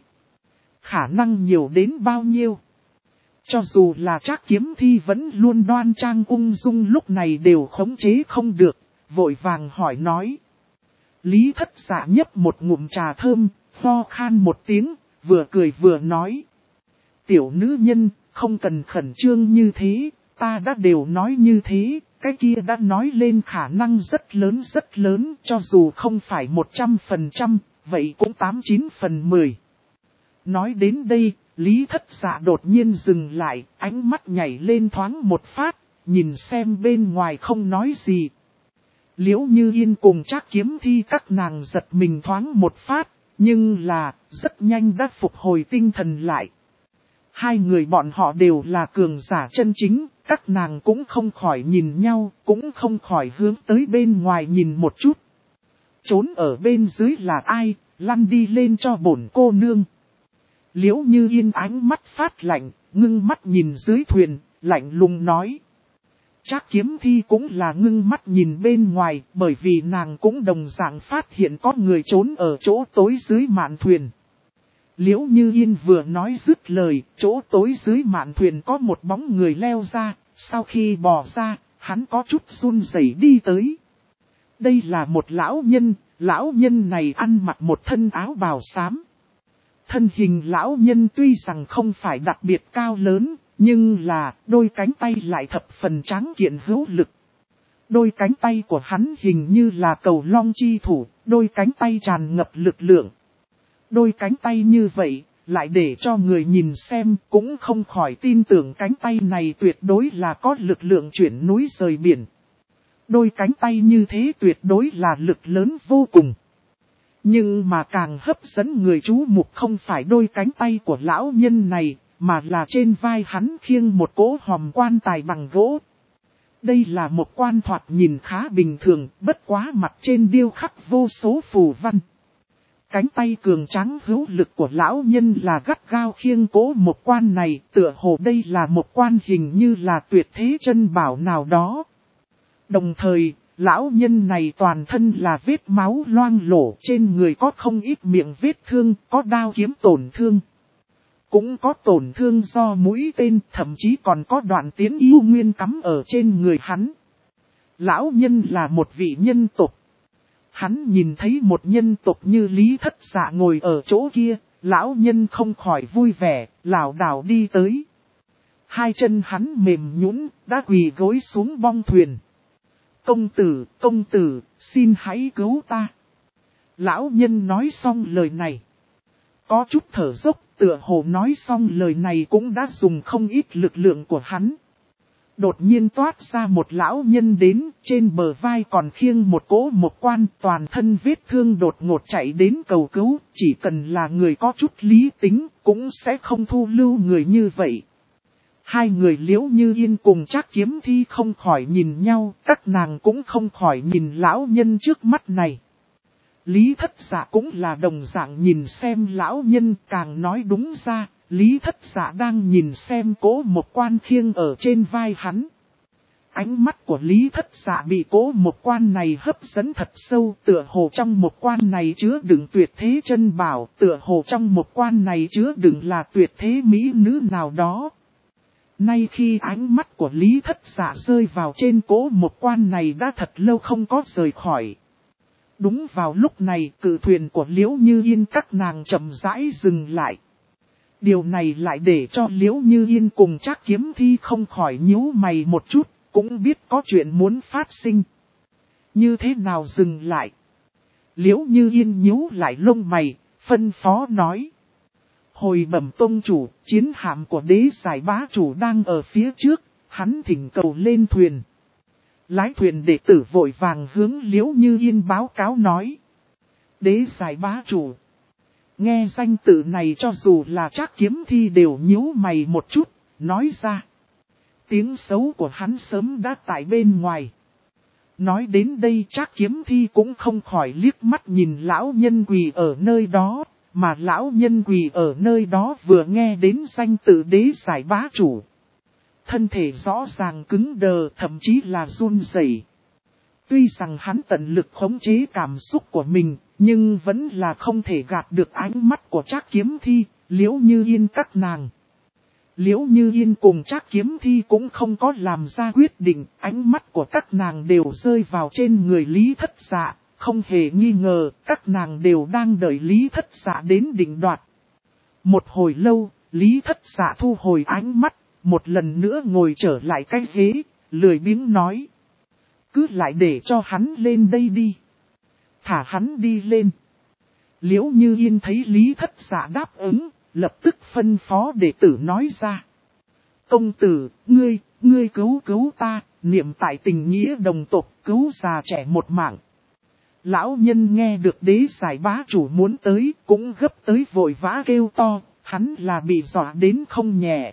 Khả năng nhiều đến bao nhiêu? Cho dù là Trác Kiếm Thi vẫn luôn đoan trang ung dung, lúc này đều khống chế không được, vội vàng hỏi nói. Lý Thất Dạ nhấp một ngụm trà thơm, ho khan một tiếng, vừa cười vừa nói. Tiểu nữ nhân, không cần khẩn trương như thế, ta đã đều nói như thế, cái kia đã nói lên khả năng rất lớn, cho dù không phải 100%, vậy cũng 89 phần 10. Nói đến đây, Lý Thất Dạ đột nhiên dừng lại, ánh mắt nhảy lên thoáng một phát, nhìn xem bên ngoài không nói gì. Liễu Như Yên cùng Trác Kiếm Thi các nàng giật mình thoáng một phát, nhưng là, rất nhanh đã phục hồi tinh thần lại. Hai người bọn họ đều là cường giả chân chính, các nàng cũng không khỏi nhìn nhau, cũng không khỏi hướng tới bên ngoài nhìn một chút. Trốn ở bên dưới là ai, lăn đi lên cho bổn cô nương. Liễu Như Yên ánh mắt phát lạnh, ngưng mắt nhìn dưới thuyền, lạnh lùng nói. Trác Kiếm Thi cũng là ngưng mắt nhìn bên ngoài, bởi vì nàng cũng đồng dạng phát hiện có người trốn ở chỗ tối dưới mạn thuyền. Liễu Như Yên vừa nói dứt lời, chỗ tối dưới mạn thuyền có một bóng người leo ra, sau khi bò ra, hắn có chút run rẩy đi tới. Đây là một lão nhân này ăn mặc một thân áo bào xám. Thân hình lão nhân tuy rằng không phải đặc biệt cao lớn, nhưng là đôi cánh tay lại thập phần tráng kiện hữu lực. Đôi cánh tay của hắn hình như là cầu long chi thủ, đôi cánh tay tràn ngập lực lượng. Đôi cánh tay như vậy, lại để cho người nhìn xem cũng không khỏi tin tưởng cánh tay này tuyệt đối là có lực lượng chuyển núi rời biển. Đôi cánh tay như thế tuyệt đối là lực lớn vô cùng. Nhưng mà càng hấp dẫn người chú mục không phải đôi cánh tay của lão nhân này, mà là trên vai hắn khiêng một cỗ hòm quan tài bằng gỗ. Đây là một quan thoạt nhìn khá bình thường, bất quá mặt trên điêu khắc vô số phù văn. Cánh tay cường tráng hữu lực của lão nhân là gắt gao khiêng cố một quan này, tựa hồ đây là một quan hình như là tuyệt thế chân bảo nào đó. Đồng thời, lão nhân này toàn thân là vết máu loang lổ, trên người có không ít miệng vết thương, có đao kiếm tổn thương. Cũng có tổn thương do mũi tên, thậm chí còn có đoạn tiến yêu nguyên cắm ở trên người hắn. Lão nhân là một vị nhân tộc. Hắn nhìn thấy một nhân tộc như Lý Thất Dạ ngồi ở chỗ kia, lão nhân không khỏi vui vẻ, lảo đảo đi tới. Hai chân hắn mềm nhũn, đã quỳ gối xuống bong thuyền. Công tử, xin hãy cứu ta. Lão nhân nói xong lời này. Có chút thở dốc, tựa hồ nói xong lời này cũng đã dùng không ít lực lượng của hắn. Đột nhiên toát ra một lão nhân đến, trên bờ vai còn khiêng một cỗ một quan, toàn thân vết thương đột ngột chạy đến cầu cứu, chỉ cần là người có chút lý tính, cũng sẽ không thu lưu người như vậy. Hai người Liễu Như Yên cùng Trác Kiếm Thi không khỏi nhìn nhau, các nàng cũng không khỏi nhìn lão nhân trước mắt này. Lý Thất Dạ cũng là đồng dạng nhìn xem lão nhân, càng nói đúng ra, Lý Thất Dạ đang nhìn xem cố một quan khiêng ở trên vai hắn. Ánh mắt của Lý Thất Dạ bị cố một quan này hấp dẫn thật sâu, tựa hồ trong một quan này chứa đựng tuyệt thế chân bảo, tựa hồ trong một quan này chứa đựng là tuyệt thế mỹ nữ nào đó. Nay khi ánh mắt của Lý Thất Dạ rơi vào trên cố một quan này đã thật lâu không có rời khỏi. Đúng vào lúc này, cự thuyền của Liễu Như Yên các nàng chậm rãi dừng lại. Điều này lại để cho Liễu Như Yên cùng Trác Kiếm Thi không khỏi nhíu mày một chút, cũng biết có chuyện muốn phát sinh. Như thế nào dừng lại? Liễu Như Yên nhíu lại lông mày, phân phó nói. Hồi bẩm tông chủ, chiến hạm của đế giải bá chủ đang ở phía trước, hắn thỉnh cầu lên thuyền. Lái thuyền đệ tử vội vàng hướng Liễu Như Yên báo cáo nói. Đế giải bá chủ. Nghe danh tự này cho dù là Trác Kiếm Thi đều nhíu mày một chút, nói ra. Tiếng xấu của hắn sớm đã tại bên ngoài. Nói đến đây Trác Kiếm Thi cũng không khỏi liếc mắt nhìn lão nhân quỳ ở nơi đó, mà lão nhân quỳ ở nơi đó vừa nghe đến danh tự đế giải bá chủ. Thân thể rõ ràng cứng đờ, thậm chí là run rẩy. Tuy rằng hắn tận lực khống chế cảm xúc của mình, nhưng vẫn là không thể gạt được ánh mắt của Trác Kiếm Thi, Liễu Như Yên các nàng. Liễu Như Yên cùng Trác Kiếm Thi cũng không có làm ra quyết định, ánh mắt của các nàng đều rơi vào trên người Lý Thất Dạ, không hề nghi ngờ, các nàng đều đang đợi Lý Thất Dạ đến định đoạt. Một hồi lâu, Lý Thất Dạ thu hồi ánh mắt, một lần nữa ngồi trở lại cái ghế, lười biếng nói. Cứ lại để cho hắn lên đây đi. Thả hắn đi lên. Liễu Như Yên thấy Lý Thất Dạ đáp ứng, lập tức phân phó đệ tử nói ra. Công tử, ngươi cứu ta, niệm tại tình nghĩa đồng tộc, cứu già trẻ một mạng. Lão nhân nghe được đế giải bá chủ muốn tới, cũng gấp tới vội vã kêu to, hắn là bị dọa đến không nhẹ.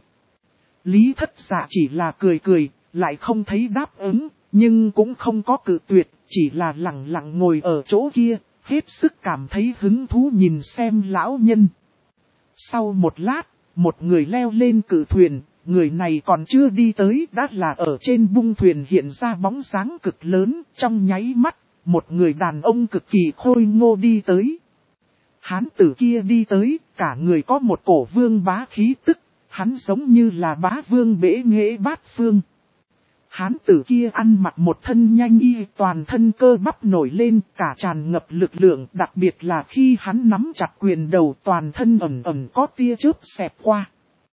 Lý Thất Dạ chỉ là cười, lại không thấy đáp ứng, nhưng cũng không có cự tuyệt, chỉ là lặng lặng ngồi ở chỗ kia, hết sức cảm thấy hứng thú nhìn xem lão nhân. Sau một lát, một người leo lên cự thuyền, người này còn chưa đi tới đã là ở trên bung thuyền hiện ra bóng dáng cực lớn, trong nháy mắt, một người đàn ông cực kỳ khôi ngô đi tới. Hán tử kia đi tới, cả người có một cổ vương bá khí tức, hắn giống như là bá vương bể nghệ bát phương. Hán tử kia ăn mặc một thân nhanh y, toàn thân cơ bắp nổi lên, cả tràn ngập lực lượng, đặc biệt là khi hắn nắm chặt quyền đầu toàn thân ẩn có tia chớp xẹt qua.